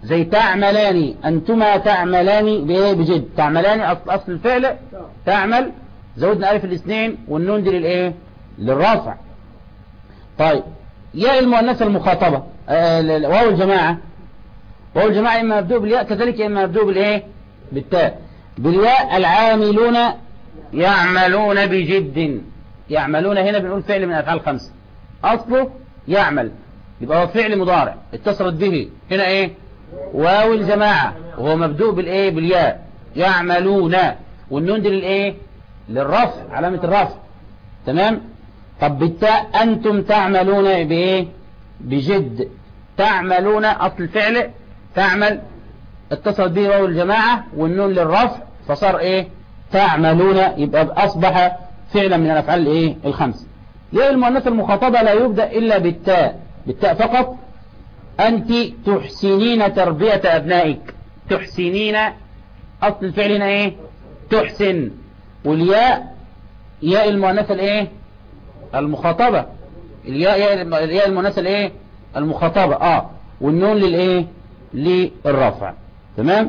زي تعملان، أنتما تعملان بإيه؟ بجد. تعملان أصل الفعل تعمل، زودنا ألف الاثنين والنون دي للإيه؟ للرفع. طيب ياء المؤنثة المخاطبة واو الجماعة، واو الجماعة إما مبدوء بالياء كذلك إما مبدوء بالإيه؟ بالتاء. بالياء العاملون يعملون بجد. يعملون هنا بنقول فعل من أفعال خمسة، أصله يعمل، يبقى هو فعل مضارع اتصلت به هنا إيه؟ واو الجماعة، وهو مبدوء بالإيه؟ بالياء. يعملون، والنون دي للإيه؟ للرفع، علامة الرفع. تمام. طب بالتاء أنتم تعملون بإيه؟ بجد. تعملون أصل الفعل تعمل اتصلت به واو الجماعة والنون للرفع فصار إيه؟ تعملون، يبقى أصبح فعلا من الأفعال الإيه؟ الخمس. ياء المؤنث المخاطبة لا يبدأ إلا بالتاء، بالتاء فقط. أنت تحسنين تربية أبنائك. تحسنين أصل الفعل هنا إيه؟ تحسن. والياء ياء المؤنثة الإيه؟ المخاطبة. الياء المؤنثة الإيه؟ المخاطبة. والنون للإيه؟ للرفع. تمام.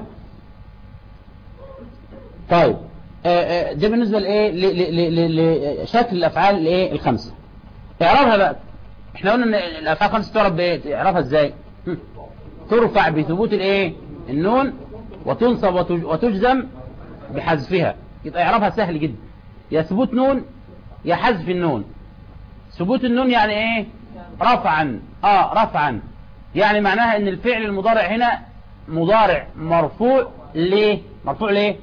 طيب ده بالنسبة لإيه؟ لشكل الأفعال الإيه؟ الخمسة. اعرفها بقى. احنا قلنا ان الأفعال الخمسة تعرف بإيه؟ اعرفها ازاي؟ ترفع بثبوت الإيه؟ النون، وتنصب وتجزم بحذفها. يبقى اعرفها سهل جدا، يا ثبوت نون يا حذف النون. ثبوت النون يعني ايه؟ رفعا. رفعا يعني معناها ان الفعل المضارع هنا مضارع مرفوع. ليه مرفوع؟ ليه؟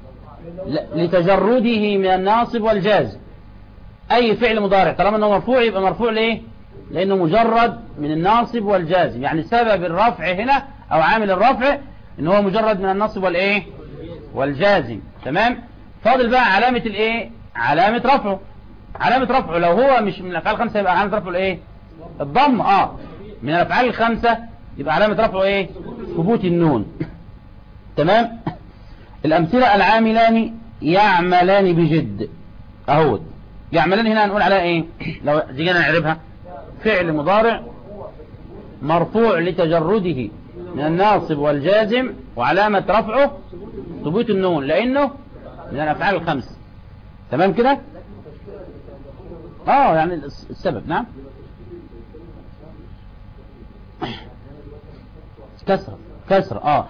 لتجرده من الناصب والجازم. اي فعل مضارع طالما انه مرفوع يبقى مرفوع. ليه؟ لانه مجرد من الناصب والجازم، يعني سبب الرفع هنا او عامل الرفع ان هو مجرد من الناصب والايه؟ والجازم. تمام. فاضل بقى علامة الايه؟ علامة رفعه. علامة رفعه لو هو مش من الافعال الخمسة يبقى علامة رفعه الايه؟ الضم. من الافعال الخمسة يبقى علامة رفعه ايه؟ ثبوت النون. تمام. الامثلة العاملان يعملان بجد. اهو يعملان هنا هنقول عليها ايه؟ لو جينا نعرفها فعل مضارع مرفوع لتجرده من الناصب والجازم، وعلامة رفعه ثبوت النون لانه من الافعال الخمس. تمام كده. يعني السبب. نعم. كسر.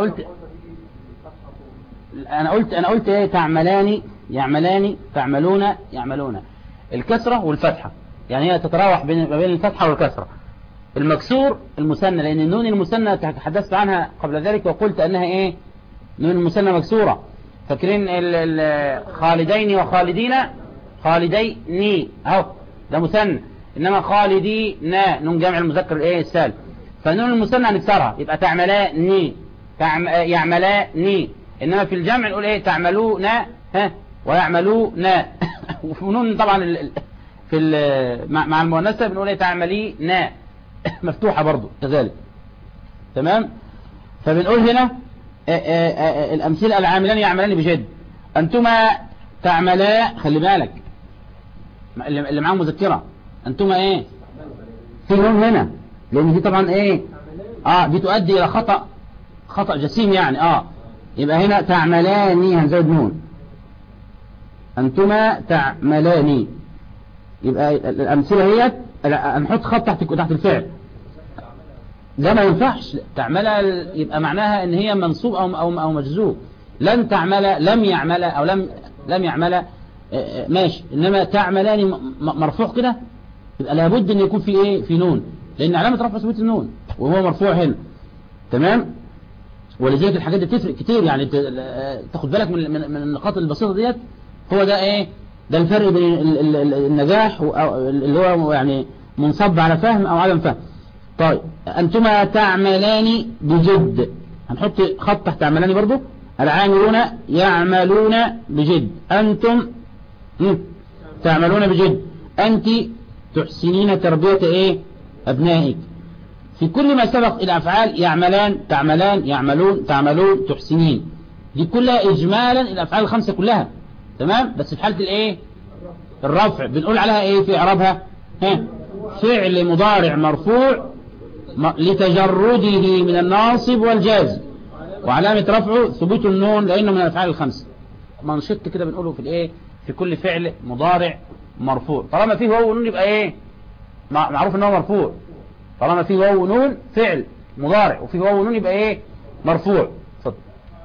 انا قلت ايه؟ تعملان يعملان، تعملون. الكسرة والفتحة يعني هي تتراوح ما بين الفتحة والكسرة. المكسور المثنى، لان النون المثنى تحدثت عنها قبل ذلك وقلت انها ايه؟ نون المثنى مكسورة. فاكرين خالدين وخالدين؟ خالدين اهو ده مثنى، انما خالدين نون جمع المذكر الايه؟ السالم. فنون المثنى هنكسرها يبقى تعملان يعملان. انما في الجمع نقول ايه؟ تعملون ويعملون. وفي نون طبعا مع المؤنثة بنقول ايه؟ تعملين مفتوحة برضو كذلك. تمام. فبنقول هنا الأمثلة العاملان يعملان بجد. أنتما تعملا، خلي بالك اللي معاه مذكرة، أنتما إيه؟ في نون هنا لأن دي طبعا إيه؟ دي تؤدي إلى خطأ جسيم يعني. يبقى هنا تعملاني هنزود نون. أنتما تعملاني. يبقى الأمثلة هي هنحط خط تحت الفعل. ده ما ينفعش. تعمل يبقى معناها ان هي منصوب او مجزوم. لن تعمل، لم يعمل، او لم يعمل ماشي. انما تعملان مرفوع كده يبقى لابد ان يكون في ايه؟ في نون، لان علامة رفع ثبوت النون وهو مرفوع هنا. تمام. ولذلك الحاجات دي بتفرق كتير يعني. تاخد بالك من النقاط البسيطة ديت. هو ده ايه؟ ده الفرق بين النجاح اللي هو يعني منصب على فهم او عدم فهم. طيب أنتما تعملان بجد، هنحط خط تحت تعملان برضو. العاملون يعملون بجد. أنتم تعملون بجد. أنت تحسنين تربية إيه؟ أبنائك. في كل ما سبق الأفعال يعملان، تعملان، يعملون، تعملون، تحسنين، دي كلها إجمالا الأفعال الخمسة كلها. تمام. بس في حالة الإيه؟ الرفع بنقول عليها إيه في إعرابها؟ فعل مضارع مرفوع لتجرده من الناصب والجازم، وعلامة رفعه ثبوت النون لأنه من الأفعال الخمسة. منشط كده بنقوله في الايه، في كل فعل مضارع مرفوع طالما فيه واو ونون يبقى ايه، معروف ان هو مرفوع. طالما فيه واو ونون فعل مضارع وفيه واو ونون يبقى ايه، مرفوع. اتفضل.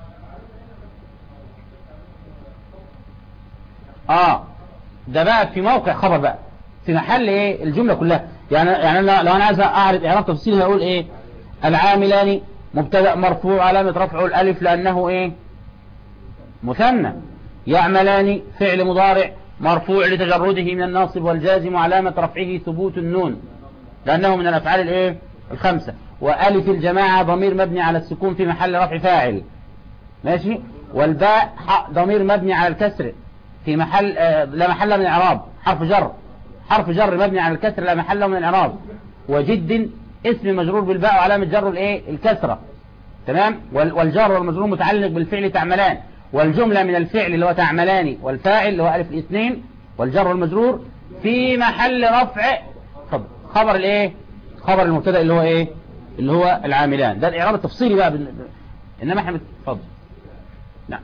ده بقى في موقع خبر بقى، في محل ايه الجملة كلها. يعني لو انا عايز اعرف اعراب تفصيلي هقول ايه، العاملان مبتدأ مرفوع علامة رفعه الالف لانه ايه، مثنى. يعملان فعل مضارع مرفوع لتجرده من الناصب والجازم وعلامة رفعه ثبوت النون لأنه من الأفعال الايه الخمسة. وألف الجماعة ضمير مبني على السكون في محل رفع فاعل، ماشي. والباء ضمير مبني على الكسر في محل لا محل من الإعراب، حرف جر مبني على الكسر لا محل من الإعراب. وجد اسم مجرور بالباء وعلامة جر الايه الكسرة، تمام. والجر والمجرور متعلق بالفعل تعملان، والجملة من الفعل اللي هو تعملان والفاعل اللي هو ألف الاثنين والجر والمجرور في محل رفع خبر الايه، خبر المبتدا اللي هو ايه، اللي هو العاملان. ده الإعراب التفصيلي بقى انما احنا اتفضل. نعم.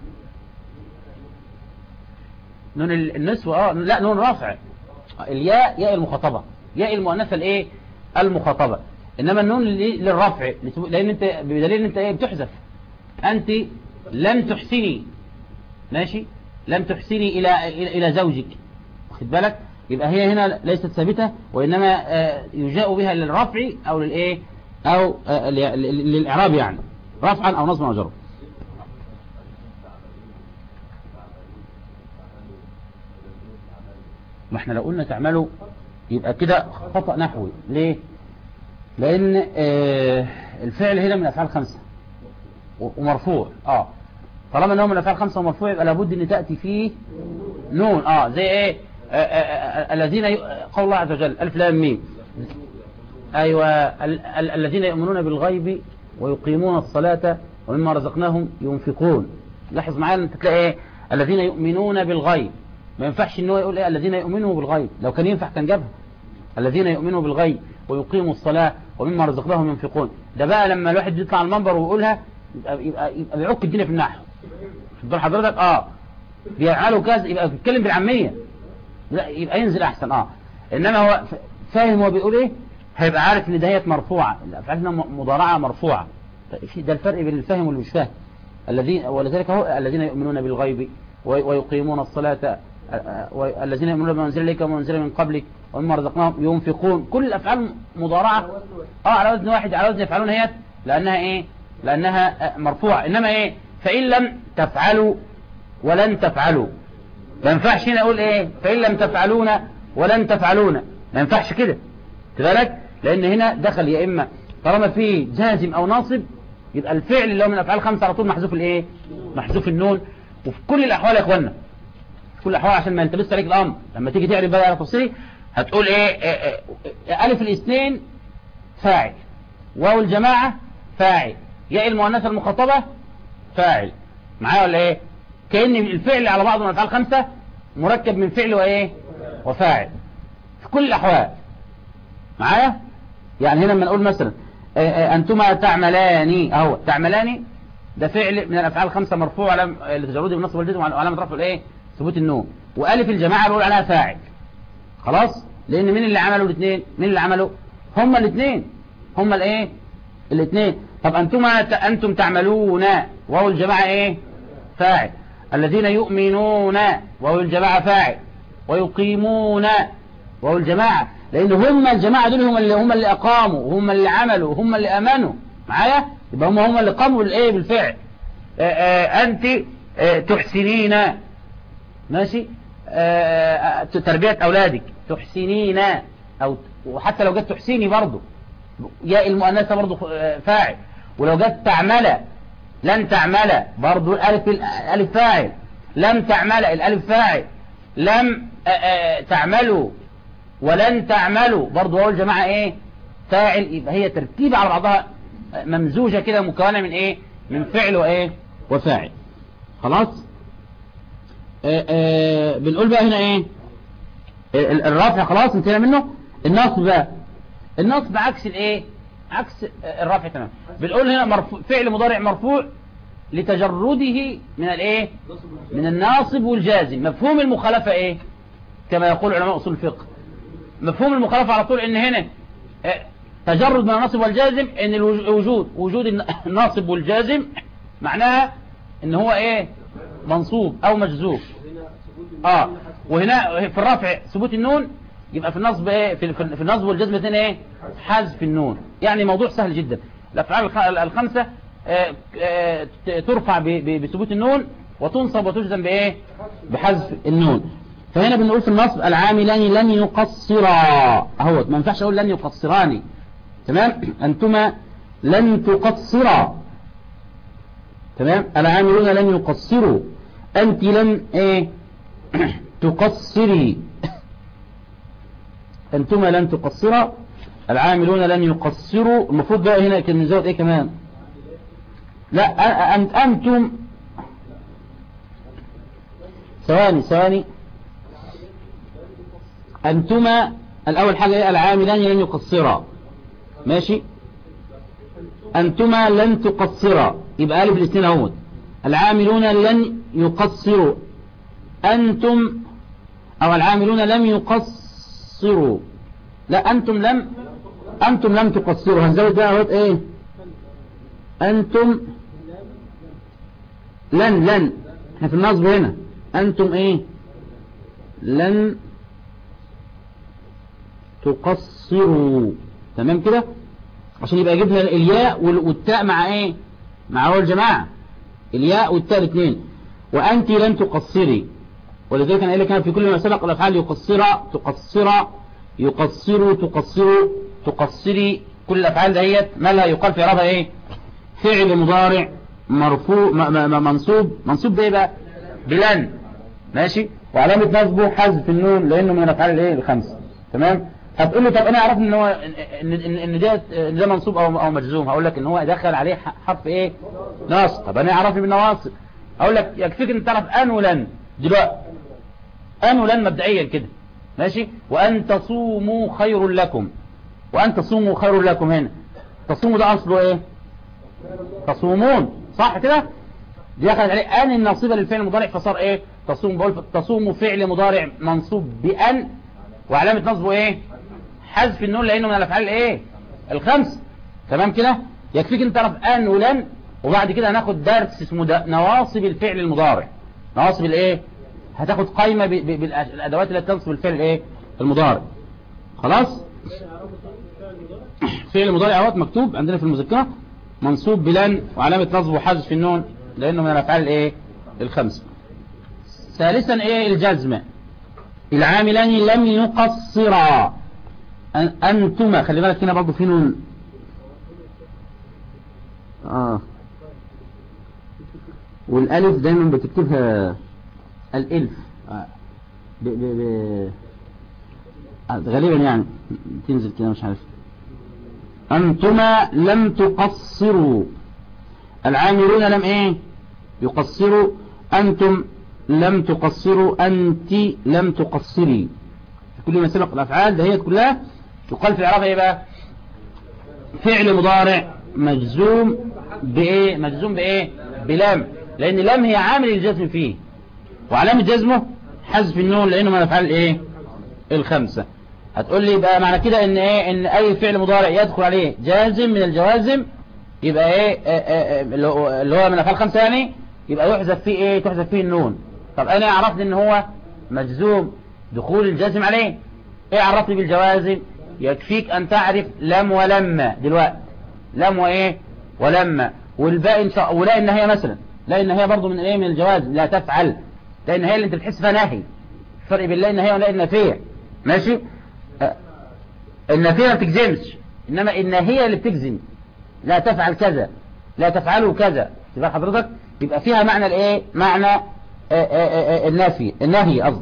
نون النسوة لا نون رفع، الياء ياء المخاطبة، ياء المؤنثة الايه المخاطبة. انما النون للرفع لان انت بدليل ان انت ايه بتحذف. انت لم تحسني، ماشي، لم تحسني الى زوجك، واخد بالك. يبقى هي هنا ليست ثابتة وانما يجاء بها للرفع او للايه او للاعراب، يعني رفعا او نصبا او جرا. ما احنا لو قلنا تعملوا يبقى كده خطأ نحوي. ليه؟ لان الفعل هنا من الافعال الخمسة ومرفوع. طالما انه من الافعال الخمسة ومرفوع يبقى لابد ان تأتي فيه نون. زي ايه، الذين قول الله عز وجل الف لام ميم. ايوه، الذين يؤمنون بالغيب ويقيمون الصلاة ومما رزقناهم ينفقون. لاحظ معايا انت تلاقي ايه، الذين يؤمنون بالغيب. ما ينفعش ان هو يقول ايه الذين يؤمنوا بالغيب، لو كان ينفع كان جابها. الذين يؤمنوا بالغيب ويقيموا الصلاة ومما رزقناهم ينفقون. ده بقى لما الواحد يطلع على المنبر ويقولها يبقى بيعك الدنيا في النحو. تفضل حضرتك بيفعلوا كذا يبقى بيتكلم بالعامية، لا يبقى ينزل احسن. انما هو فاهم هو بيقول ايه، هيبقى عارف ان دهيت مرفوعة، الافعال هنا مضارعة مرفوعة. ده الفرق بين الفاهم واللي مش فاهم. ولذلك هو الذين يؤمنون بالغيب ويقيمون الصلاة، الذين يؤمنون بما أنزل إليك وما أنزل من قبلك ومما رزقناهم ينفقون. كل الأفعال مضارعة على وزن واحد، على وزن يفعلون هي لأنها إيه، لأنها مرفوعة. إنما إيه، فإن لم تفعلوا ولن تفعلوا. ما ينفعش هنا أقول إيه فإن لم تفعلون ولن تفعلون، ما ينفعش كده تبالك، لأن هنا دخل يا إما طالما فيه جازم أو ناصب يبقى الفعل اللي هو من الأفعال الخمسة على طول محذوف الإيه، محذوف النون. وفي كل الأحوال يا إخوانا، في كل الأحوال عشان ما ينتبس عليك الأمر، لما تيجي تعرف بقى على تفصيلي هتقول إيه ألف الاثنين فاعل، واو الجماعة فاعل، ياء المؤنثة المخاطبة فاعل. معايا ولا إيه؟ كأن الفعل على بعض من الأفعال الخمسة مركب من فعل وإيه وفاعل في كل الأحوال. معايا؟ يعني هنا لما نقول مثلا أنتما تعملان، أهو تعملان ده فعل من الأفعال الخمسة مرفوع لتجرده بالنصب والجزم وعلامة رفعه الإيه ثبوت النون. وألف الجماعة بقول عليها فاعل خلاص، لأن مين اللي عملوا الاثنين؟ مين اللي عملوا؟ هما الاثنين، هما الإيه الاثنين. طب أنتم تعملون، واو الجماعة إيه فاعل. الذين يؤمنون واو الجماعة فاعل. ويقيمون واو الجماعة، لأن هم الجماعة دول هم اللي أقاموا وهم اللي عملوا وهم اللي أمنوا. معايا؟ يبقى هم اللي قاموا بالإيه بالفعل. أنت تحسنين، ماشي، تربية أولادك تحسنين، أو وحتى لو جت تحسيني برضو ياء المؤنثة برضو فاعل. ولو جت تعمل لن تعمل برضو الألف فاعل. لم تعمل الألف فاعل. لم تعملوا ولن تعملوا برضو واو الجماعة ايه فاعل. يبقى هي تركيبة على بعضها ممزوجة كده مكونة من ايه، من فعل وايه وفاعل. خلاص. بنقول بقى هنا ايه الرفع خلاص انتهينا منه. النصب بقى، النصب عكس الايه عكس الرفع تمام. بنقول هنا مرفوع، فعل مضارع مرفوع لتجرده من الايه، من الناصب والجازم. مفهوم المخالفة ايه كما يقول علماء اصول الفقه؟ مفهوم المخالفة على طول ان هنا تجرد من الناصب والجازم، ان وجود الناصب والجازم معناها ان هو ايه، منصوب او مجزوم. وهنا في الرفع ثبوت النون، يبقى في النصب ايه، في النصب والجزم الاثنين ايه، حذف النون. يعني موضوع سهل جدا. الافعال الخمسه ترفع بثبوت النون، وتنصب وتجزم بايه، بحذف النون. فهنا بنقول في النصب العاملان لن يقصرا اهو، ما ينفعش اقول لن يقصران. تمام، انتما لن تقصرا. تمام، العاملون لن يقصروا، انت لن ايه تقصري، انتما لن تقصرا، العاملون لن يقصروا. المفروض بقى هنا كان نزود ايه كمان، لا انتم، ثواني انتما الاول حاجة ايه، العاملان لن يقصرا، ماشي. انتما لن تقصرا، يبقى الف الاثنين اهوت. العاملون لن يقصروا، انتم او العاملون لم يقصروا، لا انتم لم تقصروا. هنزود بقى اهوت ايه، انتم لن احنا في النصب هنا، انتم ايه لن تقصروا. تمام كده، عشان يبقى جبنا الياء والتاء مع ايه، مع هو الجماعة، الياء والتاء الاثنين. وانت لن تقصري، ولذلك انا قايل لك في كل ما سبق الافعال يقصر، تقصر، يقصر، تقصر، تقصري، كل الافعال دهيت ما لا يقال في اعرابها ايه، فعل مضارع مرفوع منصوب بايه بقى، بلن، ماشي. وعلامة نصبه حذف النون لانه من الافعال الايه الخمسه. تمام. هتقول لي طب انا عرفت ان هو ان ده منصوب او مجزوم. هقول لك ان هو دخل عليه حرف ايه، ناصب. طب انا اعرفني بالنواصب، اقول لك يكفيك ان تعرف ان ولن دلوقتي، ان ولن مبدئيا كده، ماشي. وان تصوموا خير لكم، وان تصوموا خير لكم، هنا تصوموا ده اصله ايه، تصومون، صح كده. دي دخلت عليه ان الناصبه للفعل المضارع، فصار ايه، تصوم. بقول تصوموا فعل مضارع منصوب بان، وعلامه نصبه ايه، حذف النون لانه من الافعال ايه الخمس. تمام كده. يكفيك انت تعرف ان ولن، وبعد كده هناخد درس اسمه ده نواصب الفعل المضارع. نواصب الايه، هتاخد قائمه بالادوات التي تنصب الفعل الايه المضارع. خلاص. فعل المضارع اهوت مكتوب عندنا في المذكره، منصوب بلن، وعلامه نصبه حذف النون لانه من الافعال الايه الخمسه. ثالثا ايه، الجزم. العاملان لم يقصرا، انتما، خلي بالك هنا برضه في نون والالف دايما بتكتبها الالف غالبا يعني تنزل كده مش عارف. انتما لم تقصروا، العاملون لم ايه يقصروا، انتم لم تقصروا، انت لم تقصري. كل ما سبق الافعال دهيت كلها يقال في الاعراب ايه بقى، فعل مضارع مجزوم بايه، مجزوم بايه، بلام، لان لام هي عامل الجزم فيه، وعلامه جزمه حذف النون لانه من الافعال ايه الخمسه. هتقول لي بقى معنى كده ان ايه، ان اي فعل مضارع يدخل عليه جازم من الجوازم يبقى ايه اللي هو من الافعال الخمسه يعني، يبقى يحذف فيه ايه، تحذف فيه النون. طب انا عرفت ان هو مجزوم دخول الجازم عليه، ايه عرفني بالجوازم؟ يكفيك ان تعرف لم ولما دلوقتي، لم وايه ولما، والباقي ان شاء، ولا ان هي مثلا، لا ان هي برضو من ايه، من الجوازم، لا تفعل، لان هي اللي انت بتحس فيها نهي. الفرق بين لا ان هي ولا النافيه، ماشي. النافيه ما بتجزمش، انما الناهيه اللي بتجزم، لا تفعل كذا، لا تفعلوا كذا، تبقى حضرتك يبقى فيها معنى الايه، معنى النافي، النهي قصدي.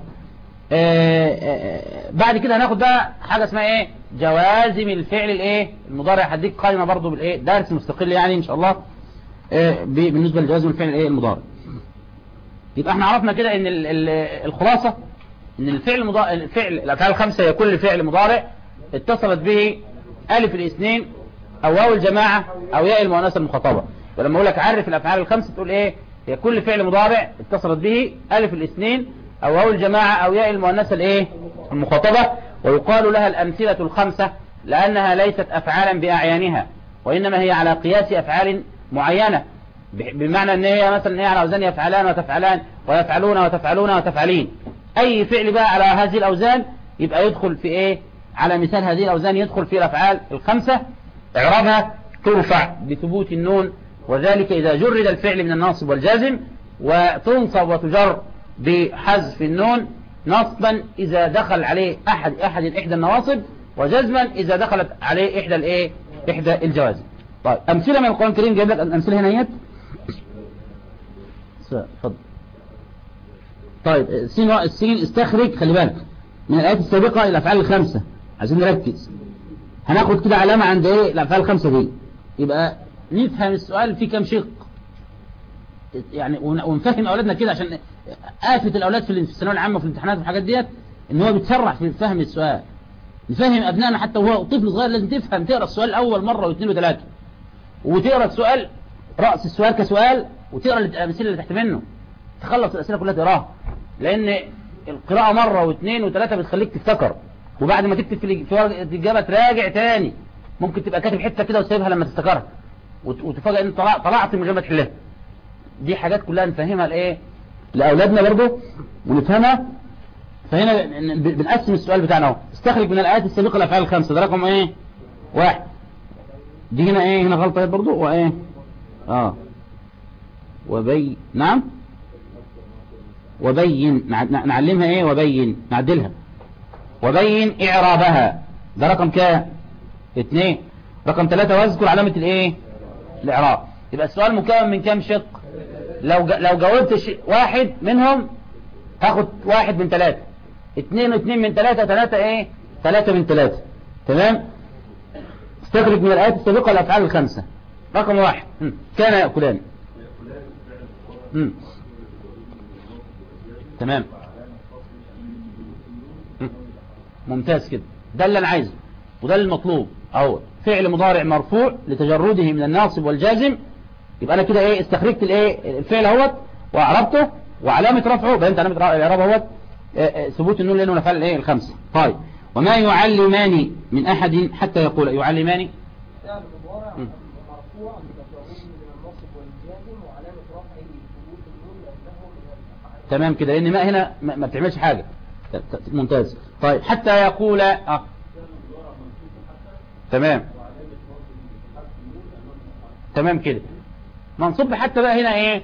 بعد كده هناخد بقى حاجه اسمها ايه، جوازم الفعل الايه المضارع. هديك قائمه برضو بالايه، درس مستقل يعني ان شاء الله بالنسبه لجوازم الفعل الايه المضارع. يبقى احنا عرفنا كده ان الخلاصه ان الفعل المضارع، الافعال الخمسه هي كل فعل مضارع اتصلت به الف الاثنين او واو الجماعة او ياء المؤنثة المخاطبة. ولما اقول لك عرف الافعال الخمسة تقول ايه؟ هي كل فعل مضارع اتصلت به الف الاثنين او واو الجماعة او ياء المؤنثة الايه المخاطبة. ويقال لها الامثلة الخمسة لانها ليست افعالا باعيانها، وانما هي على قياس افعال معينة، بمعنى ان هي مثلا هي على اوزان يفعلان وتفعلان ويفعلون وتفعلون وتفعلين. اي فعل بقى على هذه الاوزان يبقى يدخل في ايه؟ على مثال هذه الاوزان يدخل في الافعال الخمسة. اعرابها ترفع بثبوت النون، وذلك اذا جرد الفعل من الناصب والجازم، وتنصب وتجر بحذف النون نصبا اذا دخل عليه احدى النواصب، وجزما اذا دخلت عليه احدى الجوازم. طيب امثله من القران الكريم، جايب لك امثله هنا. اتفضل. طيب السين استخرج، خلي بالك من الايات السابقه الى الافعال الخمسه عشان نركز. هناخد كده علامه عند ايه الافعال الخمسه دي، يبقى نفهم السؤال فيه كام شق يعني، ونفهم اولادنا كده، عشان آفة الاولاد في الثانويه العامه وفي الامتحانات والحاجات ديت ان هو بيتسرع في فهم السؤال. نفهم ابنائنا حتى وهو طفل صغير لازم تفهم، تقرا السؤال اول مره واثنين وثلاثه، وتقرا السؤال راس السؤال كسؤال، وتقرا الامثله اللي تحت منه، تخلص الاسئله كلها تقراها، لان القراءه مره واثنين وثلاثه بتخليك تفتكر، وبعد ما تكتب في ورقه الاجابه تراجع تاني. ممكن تبقى كاتب حته كده وسايبها لما تفتكرها، وتفاجئ ان طلعت من غير ما تحلها. دي حاجات كلها نفهمها لاولادنا برضه ونفهمها. فهنا بنقسم السؤال بتاعنا اهو، استخرج من الايات السابقه الافعال الخمسه. ده رقم ايه؟ واحد. دي هنا ايه؟ هنا غلطه برضه وايه؟ نعم وبين، نعلمها ايه؟ وبين، نعدلها وبين اعرابها. ده رقم كام؟ 2. رقم 3 واذكر علامة الايه؟ الاعراب. يبقى السؤال مكون من كام شق؟ لو جاوبت واحد منهم هاخد 1 من 3، 2 من 3، 3 ايه؟ 3 من 3. تمام. استخرج من الايات السابقة الافعال الخمسة. رقم 1 كان يأكلان. تمام. ممتاز كده، ده اللي انا عايزه وده المطلوب اهو. فعل مضارع مرفوع لتجرده من الناصب والجازم. يبقى انا كده ايه؟ استخرجت الايه؟ الفعل اهوت واعربته، وعلامه رفعه بينت علامه الاعراب اهوت ثبوت النون لانه نفعل الايه الخمسه. طيب وما يعلمان من احد حتى يقول. يعلمان فعل مضارع مرفوع لتجرده من الناصب والجازم، وعلامه رفعه ثبوت النون لانه من الافعال. تمام كده، لان ما هنا ما بتعملش حاجه. ممتاز. طيب حتى يقول تمام. تمام كده. منصوب حتى بقى هنا ايه؟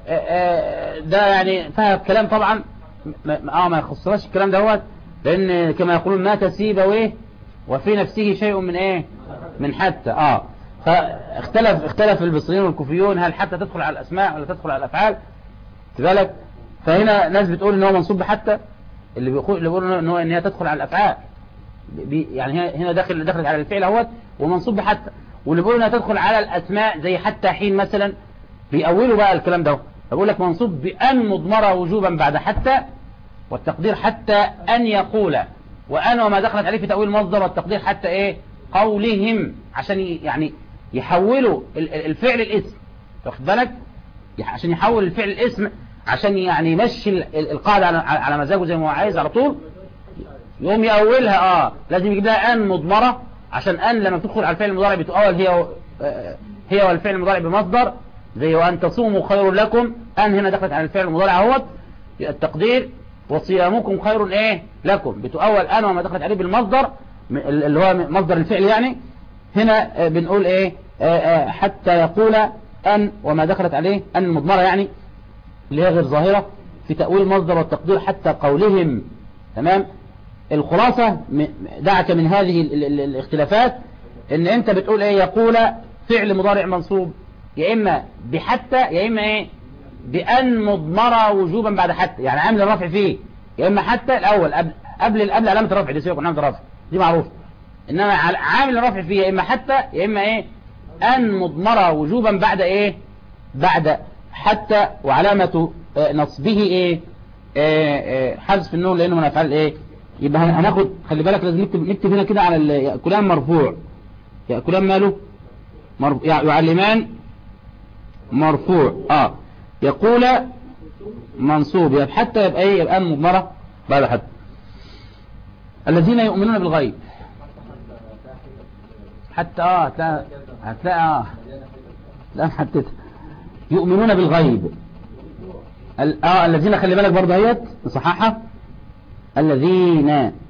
ده يعني فيها كلام طبعا ما يخصناش الكلام دوت، لان كما يقولون ما تسيب وفي نفسه شيء من ايه؟ من حتى. فاختلف البصريين والكوفيون هل حتى تدخل على الاسماء ولا تدخل على الافعال. تبالك. فهنا ناس بتقول ان هو منصوب بحتى، اللي بيقولوا ان هي تدخل على الافعال، يعني هنا دخلت على الفعل اهوت ومنصوب بحتى. واللي بيقولوا انها تدخل على الاسماء زي حتى حين مثلا بيأولوا بقى الكلام ده. فبقول لك منصوب بأن مضمرة وجوبا بعد حتى، والتقدير حتى أن يقول، وأن وما دخلت عليه في تأويل مصدر، والتقدير حتى ايه؟ قولهم، عشان يعني يحولوا الفعل الاسم. واخد بالك؟ عشان يحول الفعل الاسم، عشان يعني يمشي القاعدة على مزاجه زي ما هو عايز على طول، يقوم يأولها. لازم يجيب لها أن مضمرة، عشان أن لما تدخل على الفعل المضارع بتؤول هي والفعل المضارع بمصدر، زي وأن تصوموا خير لكم. أن هنا دخلت على الفعل المضارع اهوت التقدير، وصيامكم خير ايه لكم، بتؤول أن وما دخلت عليه بالمصدر اللي هو مصدر الفعل يعني. هنا بنقول ايه؟ حتى يقول أن وما دخلت عليه أن المضمرة يعني اللي هي غير ظاهرة في تأويل مصدر، والتقدير حتى قولهم. تمام. الخلاصة دعك من هذه الاختلافات، ان انت بتقول ايه؟ يقول فعل مضارع منصوب يا اما بحتى يا اما ايه؟ بأن مضمرة وجوبا بعد حتى، يعني عامل الرفع فيه يا اما حتى الاول قبل علامة الرفع دي، سيبك من علامة الرفع دي معروف، انما عامل الرفع فيه يا اما حتى يا اما ايه؟ أن مضمرة وجوبا بعد ايه؟ بعد حتى، وعلامة نصبه ايه؟ حذف النون لانه من افعال ايه؟ يبقى هناخد، خلي بالك لازم نكتب هنا كده على يأكلان مرفوع. يأكلان ماله؟ يعلمان مرفوع يقول منصوب، يبقى حتى يبقى ايه، يبقى مضمرة بعد حتى. الذين يؤمنون بالغيب، حتى هتلاقي لا حتى يؤمنون بالغيب. الذين، خلي بالك برضه اهيت صححها، الذين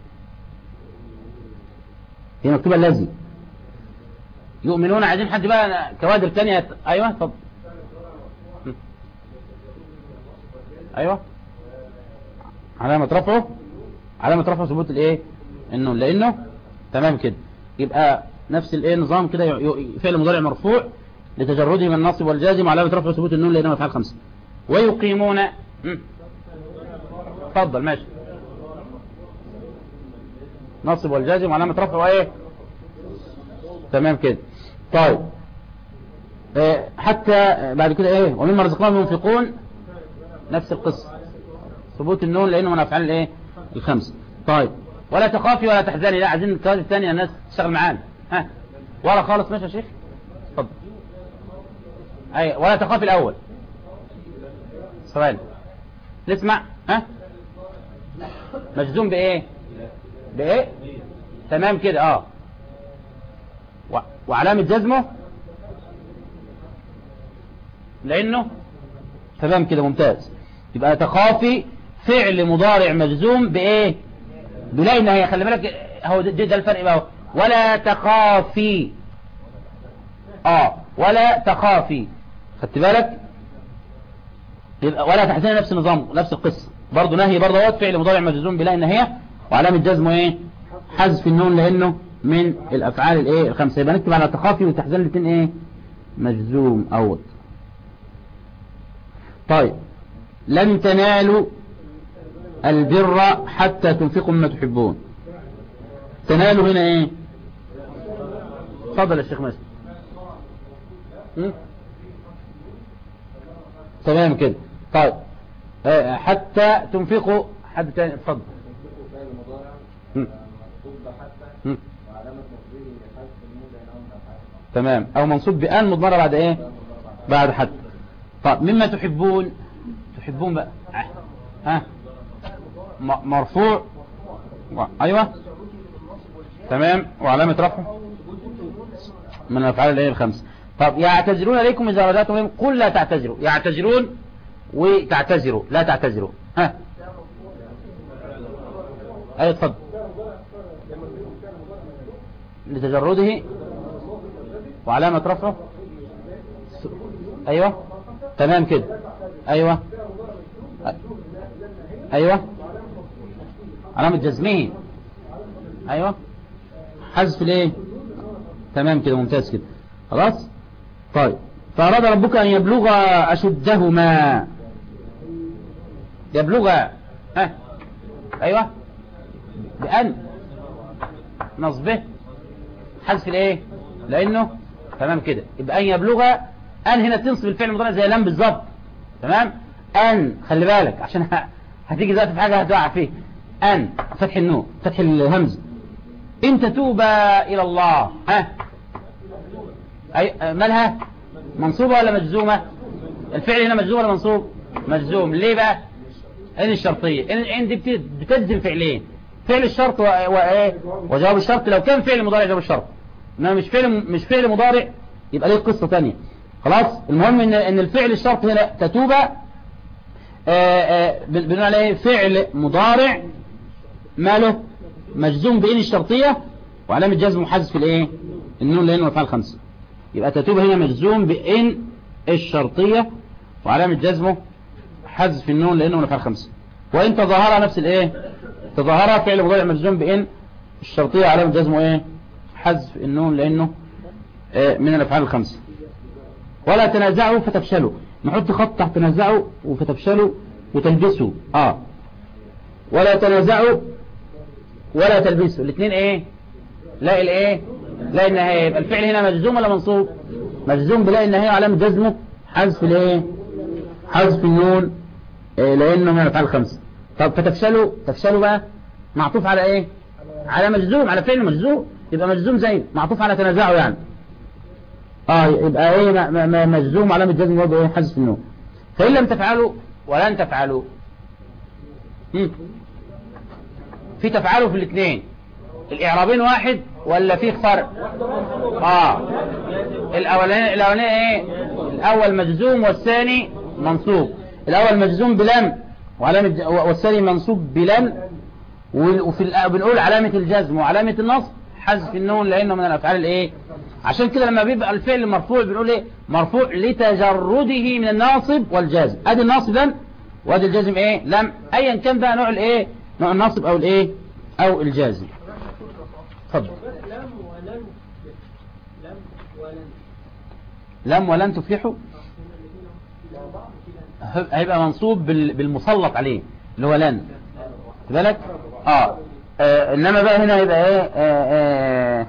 هي مكتوبة الذي يؤمنون. عايزين حد بقى كوادر تانية. ايوه اتفضل. ايوه علامة رفعه ثبوت الايه، انه لانه تمام كده. يبقى نفس الايه نظام كده، فعل مضارع مرفوع لتجرده من النصب والجازم، وعلامة رفعه ثبوت النون لانه مفعول 5. ويقيمون اتفضل ماشي، نصب والجازم وعلامة رفعه ايه تمام كده. طيب حتى بعد كده ايه، ومما رزقناهم ينفقون، نفس القصة، ثبوت النون لانه من افعال الايه 5. طيب ولا تخافي ولا تحزني، لا عايزين الكلمات الثانيه الناس تشتغل معانا. ورا خالص ماشي يا شيخ اتفضل. اي ولا تخافي الاول ثواني نسمع. مجزوم بايه تمام كده وعلامة جزمه لانه تمام كده ممتاز. يبقى تخافي فعل مضارع مجزوم بايه، بلين. هي خلي بالك هو ده الفرق بقى. ولا تخافي ولا تخافي، خدت بالك. يبقى ولا تحزني نفس النظام نفس القصه برضه، نهي برضه فعل مضارع مجزوم بلين هي، وعلامه جزمه ايه، حذف النون لانه من الافعال الايه 5. يبقى نكتب على تخافي وتحزني الاثنين ايه مجزوم اول. طيب لن تنالوا البر حتى تنفقوا مما تحبون. تنالوا هنا ايه، اتفضل يا شيخ ماشي. تمام كده. طيب حتى تنفقوا، حد تاني اتفضل. تمام، او منصوب بأن مضمرة بعد ايه، بعد حتى. طيب مما تحبون بقى مرفوع ايوه تمام، وعلامة رفعه من الافعال الايه 5. طب يعتذرون اليكم اذا رجعتم اليهم، قل لا تعتذروا. يعتذرون وتعتذروا، لا تعتذروا. ايوه اتفضل. لتجرده وعلامة رفعه ايوه تمام كده. ايوه علامة جزمه ايوه حذف الايه تمام كده ممتاز كده خلاص. طيب فأراد ربك أن يبلغ أشدهما. يبلغ ايوه بأن نصبه حذف الايه لانه تمام كده. يبقى أن يبلغ، أن هنا تنصب الفعل المضارع زي لم بالظبط. تمام، أن خلي بالك عشان هتيجي ذات في حاجة هتقع فيه. أن فتح النون فتح الهمز. إن تتوبا إلى الله مالها منصوبة ولا مجزومة؟ الفعل هنا مجزوم ولا منصوب؟ مجزوم. ليه بقى؟ إن الشرطية. إن دي بتجزم فعلين، فعل الشرط وإيه وجواب الشرط. لو كان فعل مضارع جواب الشرط، انما مش فعل مضارع يبقى ليه قصة تانية. خلاص المهم ان الفعل الشرط هنا تتوبة بنقول عليه فعل مضارع ماله مجزوم بإن الشرطية، وعلامة جزمه حذف الايه النون لانه مفعول 5. يبقى تتوبة هنا مجزوم بإن الشرطية، وعلامة جزمه حذف النون لانه مفعول 5. وإن تظاهرها نفس الايه، تظاهرها فعل مضارع مجزوم بإن الشرطية، وعلامة جزمه ايه حذف النون لانه من الافعال 5. ولا تنازعوا فتفشلوا، نحط خط تحت تنازعوا وفتفشلوا وتلبسوا. ولا تنازعوا ولا تلبسوا، الاثنين ايه لا الايه لا النهايه. يبقى الفعل هنا مجزوم ولا منصوب؟ مجزوم بلا النهايه، علامه جزمه حذف الايه حذف النون لانه من الافعال 5. طب فتفشلوا، تفشلوا بقى معطوف على ايه، على مجزوم، على فعل مجزوم، يبقى مجزوم زي معطوف على تنازعوا يعني. يبقى ايه مجزوم علامة جزم برضه ايه حذف النون. فإن لم تفعلوا ولن تفعلوا في تفعلوا في الاثنين الإعرابين واحد ولا فيه فرق؟ الأولاني ايه؟ الأول مجزوم والثاني منصوب. الأول مجزوم بلم والثاني منصوب بلم، بنقول علامة الجزم وعلامة النصب حذف النون لأنه من الأفعال الايه. عشان كده لما بيبقى الفعل مرفوع بنقول ايه؟ مرفوع لتجرده من الناصب والجازم. ادي الناصب لم وادي الجازم ايه؟ لم، ايا كان بقى نوع الايه، نوع الناصب او الايه او الجازم. اتفضل. لم ولن تفلحوا هيبقى منصوب بالمسلط عليه اللي هو لن، خد بالك. انما بقى هنا هيبقى ايه؟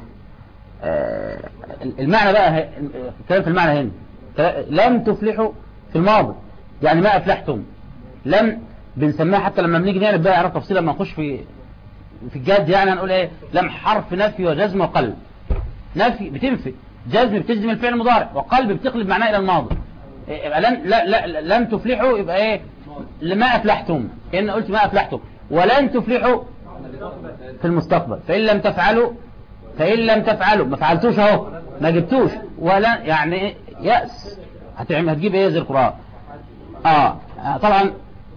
المعنى بقى الكلام في المعنى هنا لم تفلحوا في الماضي يعني ما افلحتم. لم بنسميها حتى لما بنيجي نعرف بقى اعرف تفصيل لما نخش في الجد يعني هنقول ايه؟ لم حرف نفي وجزم وقلب. نفي بتنفي، جزم بتجزم الفعل المضارع، وقلب بتقلب معناه الى الماضي. يبقى لم تفلحوا يبقى ايه؟ لما افلحتم، كأن قلت ما افلحتم. ولن تفلحوا في المستقبل. فإن لم تفعلوا ما فعلتوش اهو، ما جبتوش ولا يعني يأس هتجيب ايه زي القرآن. طبعا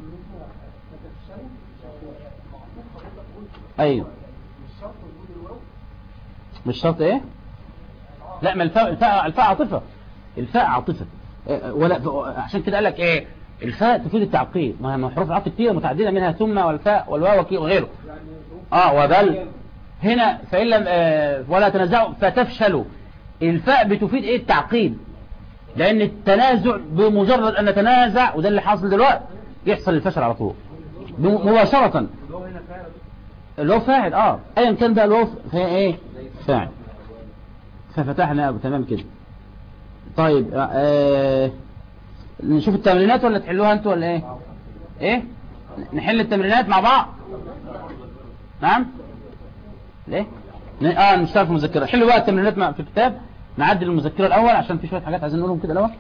ايوه مش شرط ايه. لا ما الفاء عاطفة. الفاء عاطفة ولا عشان كده قال لك ايه؟ الفاء تفيد التعقيد، ما هي حروف العطف كتير متعددة منها ثم والفاء والواو وغيره. وبل هنا فإن لم ولا تنازعوا فتفشلوا. الفاء بتفيد ايه؟ التعقيد، لان التنازع بمجرد ان نتنازع وده اللي حاصل دلوقتي يحصل الفشل على طول مباشرة. اللي هو فاعل ايا كان بقى اللي هو فيها ايه؟ فاعل. ففتحنا تمام كده. طيب نشوف التمرينات ولا تحلوها انتوا ولا ايه؟ نحل التمرينات مع بعض. نعم ليه؟ نشتغل في المذكرة. حلوا بقى التمرينات في الكتاب. نعدل المذكرة الأول عشان في شوية حاجات عايزين نقولهم كده الأول.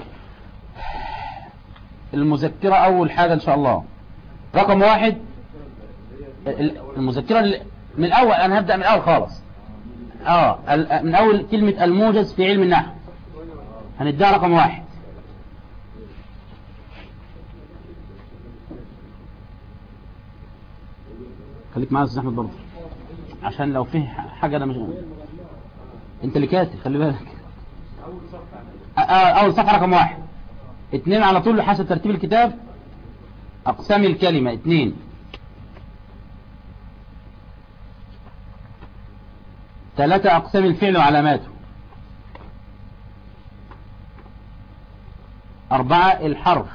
المذكرة أول حاجة إن شاء الله رقم 1. المذكرة من الأول، أنا هبدأ من الأول خالص. من أول كلمة الموجز في علم النحو هنديها رقم 1. خليك معايا يا أستاذ أحمد برضه عشان لو فيه حاجة أنا مش أنت اللي كاتب خلي بالك. أول صفحة رقم 1. 2 على طول حسب ترتيب الكتاب. أقسام الكلمة 2. 3 أقسام الفعل وعلاماته. 4 الحرف.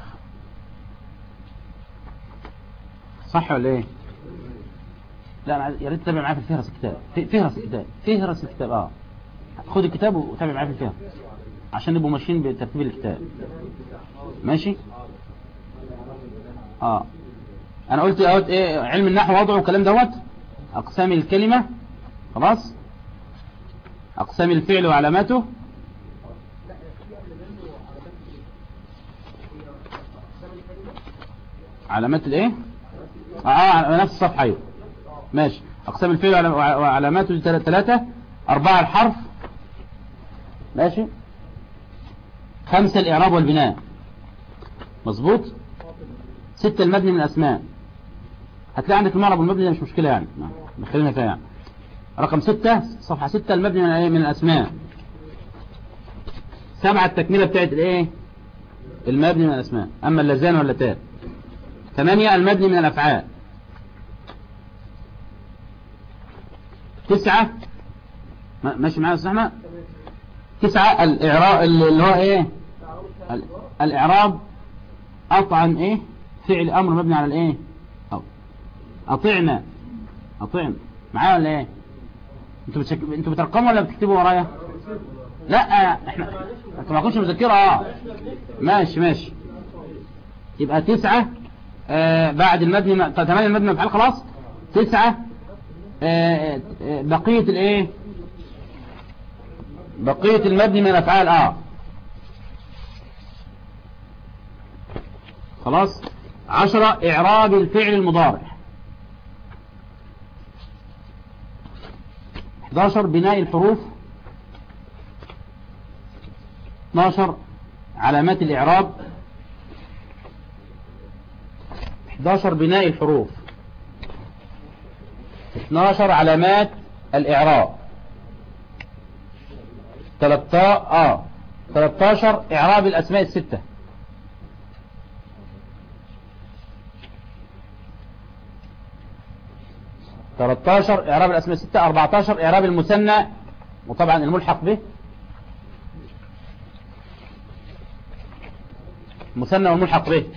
صح ولا ايه؟ لا يا ريت تتابع معايا في فهرس الكتاب. فهرس الكتاب خد الكتاب وتابع معايا في الفهرس عشان نبقوا ماشيين بترتيب الكتاب. ماشي. انا قلت ايه؟ علم النحو وضعه والكلام دوت. اقسام الكلمة خلاص. اقسام الفعل وعلاماته. علامات الايه؟ نفس الصفحة. ايوه ماشي. اقسام الفعل وعلاماته 3. 4 الحرف. ماشي. 5 الاعراب والبناء. مظبوط. 6 المبني من الاسماء. هتلاقي عندك المعرب والمبني ده مش مشكلة يعني خلينا فيها يعني. رقم 6 صفحة 6 المبني من الاسماء. 7 التكملة بتاعت الايه؟ المبني من الاسماء، اما اللذان واللتان. 8 المبني من الافعال. 9 ماشي معايا يا استاذ احمد. 9 الاعراب اللي هو ايه؟ الاعراب اطعم ايه؟ فعل امر مبني على الايه؟ اطعنا معايا ولا ايه؟ انتوا بترقموا ولا بتكتبوا ورايا؟ لا احنا انتوا ما كنتش مذكره. ماشي. يبقى 9 بعد المبني 8 المبني مفعول خلاص. 9 بقية الايه؟ بقية المبني من الأفعال خلاص. 10 إعراب الفعل المضارع. 11 بناء الحروف. 12 علامات الإعراب. 11 بناء الحروف. 12 علامات الإعراب. 13 إعراب الأسماء الستة. 13 إعراب الأسماء الستة. 14 إعراب المثنى وطبعا الملحق به، المثنى والملحق به.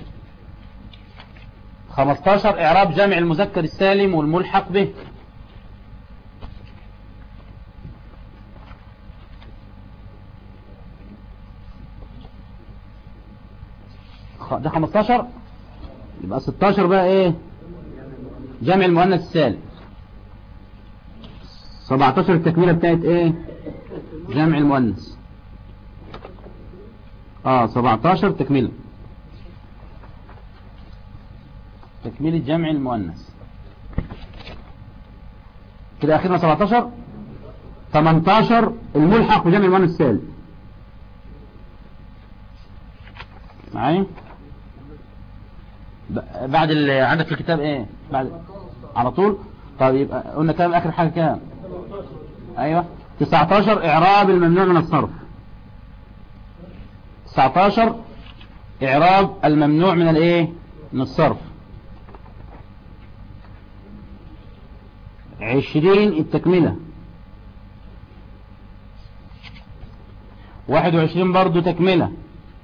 15 إعراب جامع المذكر السالم والملحق به. 15. يبقى 16 بقى ايه؟ جمع المؤنث السالم. 17 التكملة بتاعت ايه؟ جمع المؤنث. 17 تكملة جمع المؤنث. كده اخيرا 17. 18 الملحق بجمع المؤنث السالم. معايا؟ بعد عندك في الكتاب ايه؟ بعد على طول. طيب يبقى قلنا كام اخر حاجة كام؟ ايوه 19 اعراب الممنوع من الصرف. 19 اعراب الممنوع من الايه؟ من الصرف. 20 التكملة. 21 برضو تكملة.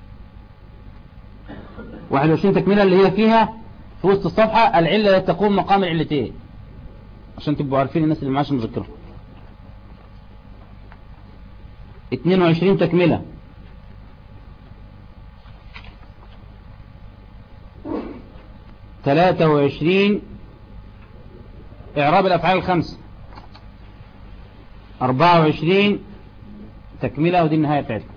21 تكملة اللي هي فيها في وسط الصفحة العلة التي تقوم مقام العلتين، عشان تبقوا عارفين الناس اللي معاش مذكرة. 22 تكملة. 23 إعراب الأفعال الخمسة. 24 تكملة ودي النهاية بتاعتها.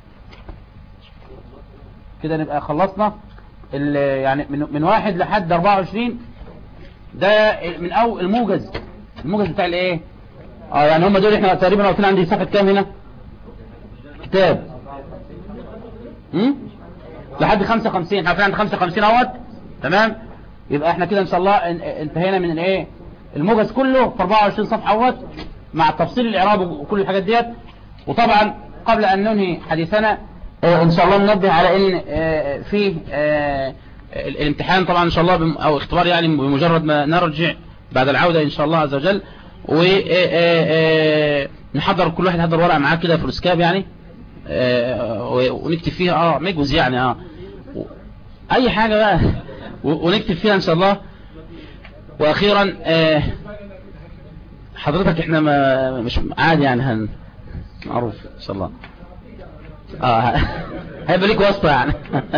كده نبقى خلصنا يعني من 1 لحد 24. ده من أول الموجز بتاع الايه؟ يعني هم دول احنا تقريبا واقفين عندي صفحة كام هنا؟ كتاب لحد 55. احنا واقفين عند 55 اهوت. تمام. يبقى احنا كده ان شاء الله انتهينا من الايه؟ الموجز كله في 24 صفحة اهوت مع تفصيل الاعراب وكل الحاجات ديت. وطبعا قبل ان ننهي حديثنا ان شاء الله ننبه على ان في الامتحان طبعا ان شاء الله او اختبار يعني بمجرد ما نرجع بعد العودة ان شاء الله عز وجل. ونحضر كل واحد يحضر ورقة معاه كده فلوسكاب يعني ونكتب فيها مجوز يعني اي حاجة بقى ونكتب فيها ان شاء الله. واخيرا حضرتك احنا مش عادي يعني معروف ان شاء الله هيبقى ليك واسطة يعني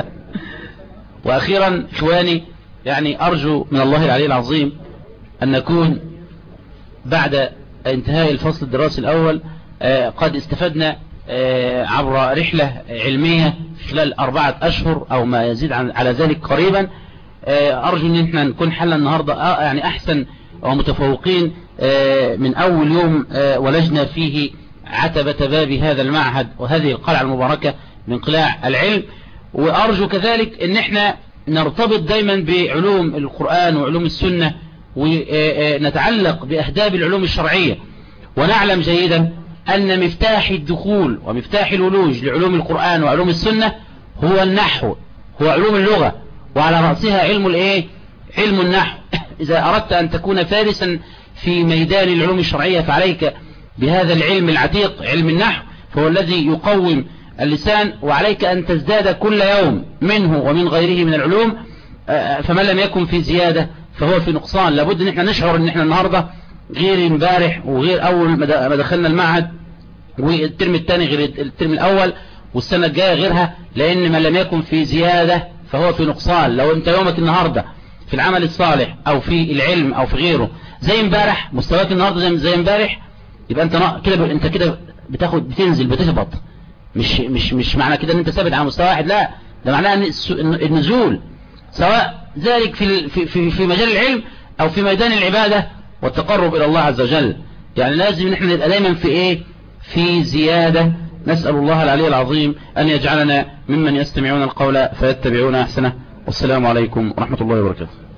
واخيرا اخواني يعني ارجو من الله العلي العظيم ان نكون بعد انتهاء الفصل الدراسي الاول قد استفدنا عبر رحلة علمية خلال 4 أشهر او ما يزيد على ذلك قريبا. ارجو ان احنا نكون حل النهاردة يعني احسن ومتفوقين من اول يوم ولجنا فيه عتبة باب هذا المعهد وهذه القلعة المباركة من قلاع العلم. وارجو كذلك ان احنا نرتبط دايما بعلوم القرآن وعلوم السنة ونتعلق بأهداب العلوم الشرعية. ونعلم جيدا أن مفتاح الدخول ومفتاح الولوج لعلوم القرآن وعلوم السنة هو النحو، هو علوم اللغة، وعلى رأسها علم الايه؟ علم النحو. إذا أردت أن تكون فارسا في ميدان العلوم الشرعية فعليك بهذا العلم العتيق علم النحو، فهو الذي يقوم اللسان، وعليك أن تزداد كل يوم منه ومن غيره من العلوم. فمن لم يكن في زيادة فهو في نقصان. لابد ان احنا نشعر ان احنا النهاردة غير امبارح وغير اول ما دخلنا المعهد، والترم الثاني غير الترم الاول، والسنة الجاية غيرها، لان من لم يكن في زيادة فهو في نقصان. لو انت يومك النهاردة في العمل الصالح او في العلم او في غيره زي امبارح، مستواك النهاردة زي امبارح، يبقى انت كده بتنزل بتهبط. مش معنى كده ان انت ثابت على مستوى واحد، لا، ده معناه ان النزول سواء ذلك في مجال العلم او في ميدان العبادة والتقرب الى الله عز وجل. يعني لازم نحن نبقى دايما في ايه؟ في زيادة. نسأل الله العلي العظيم ان يجعلنا ممن يستمعون القول فيتبعون احسنه. والسلام عليكم ورحمة الله وبركاته.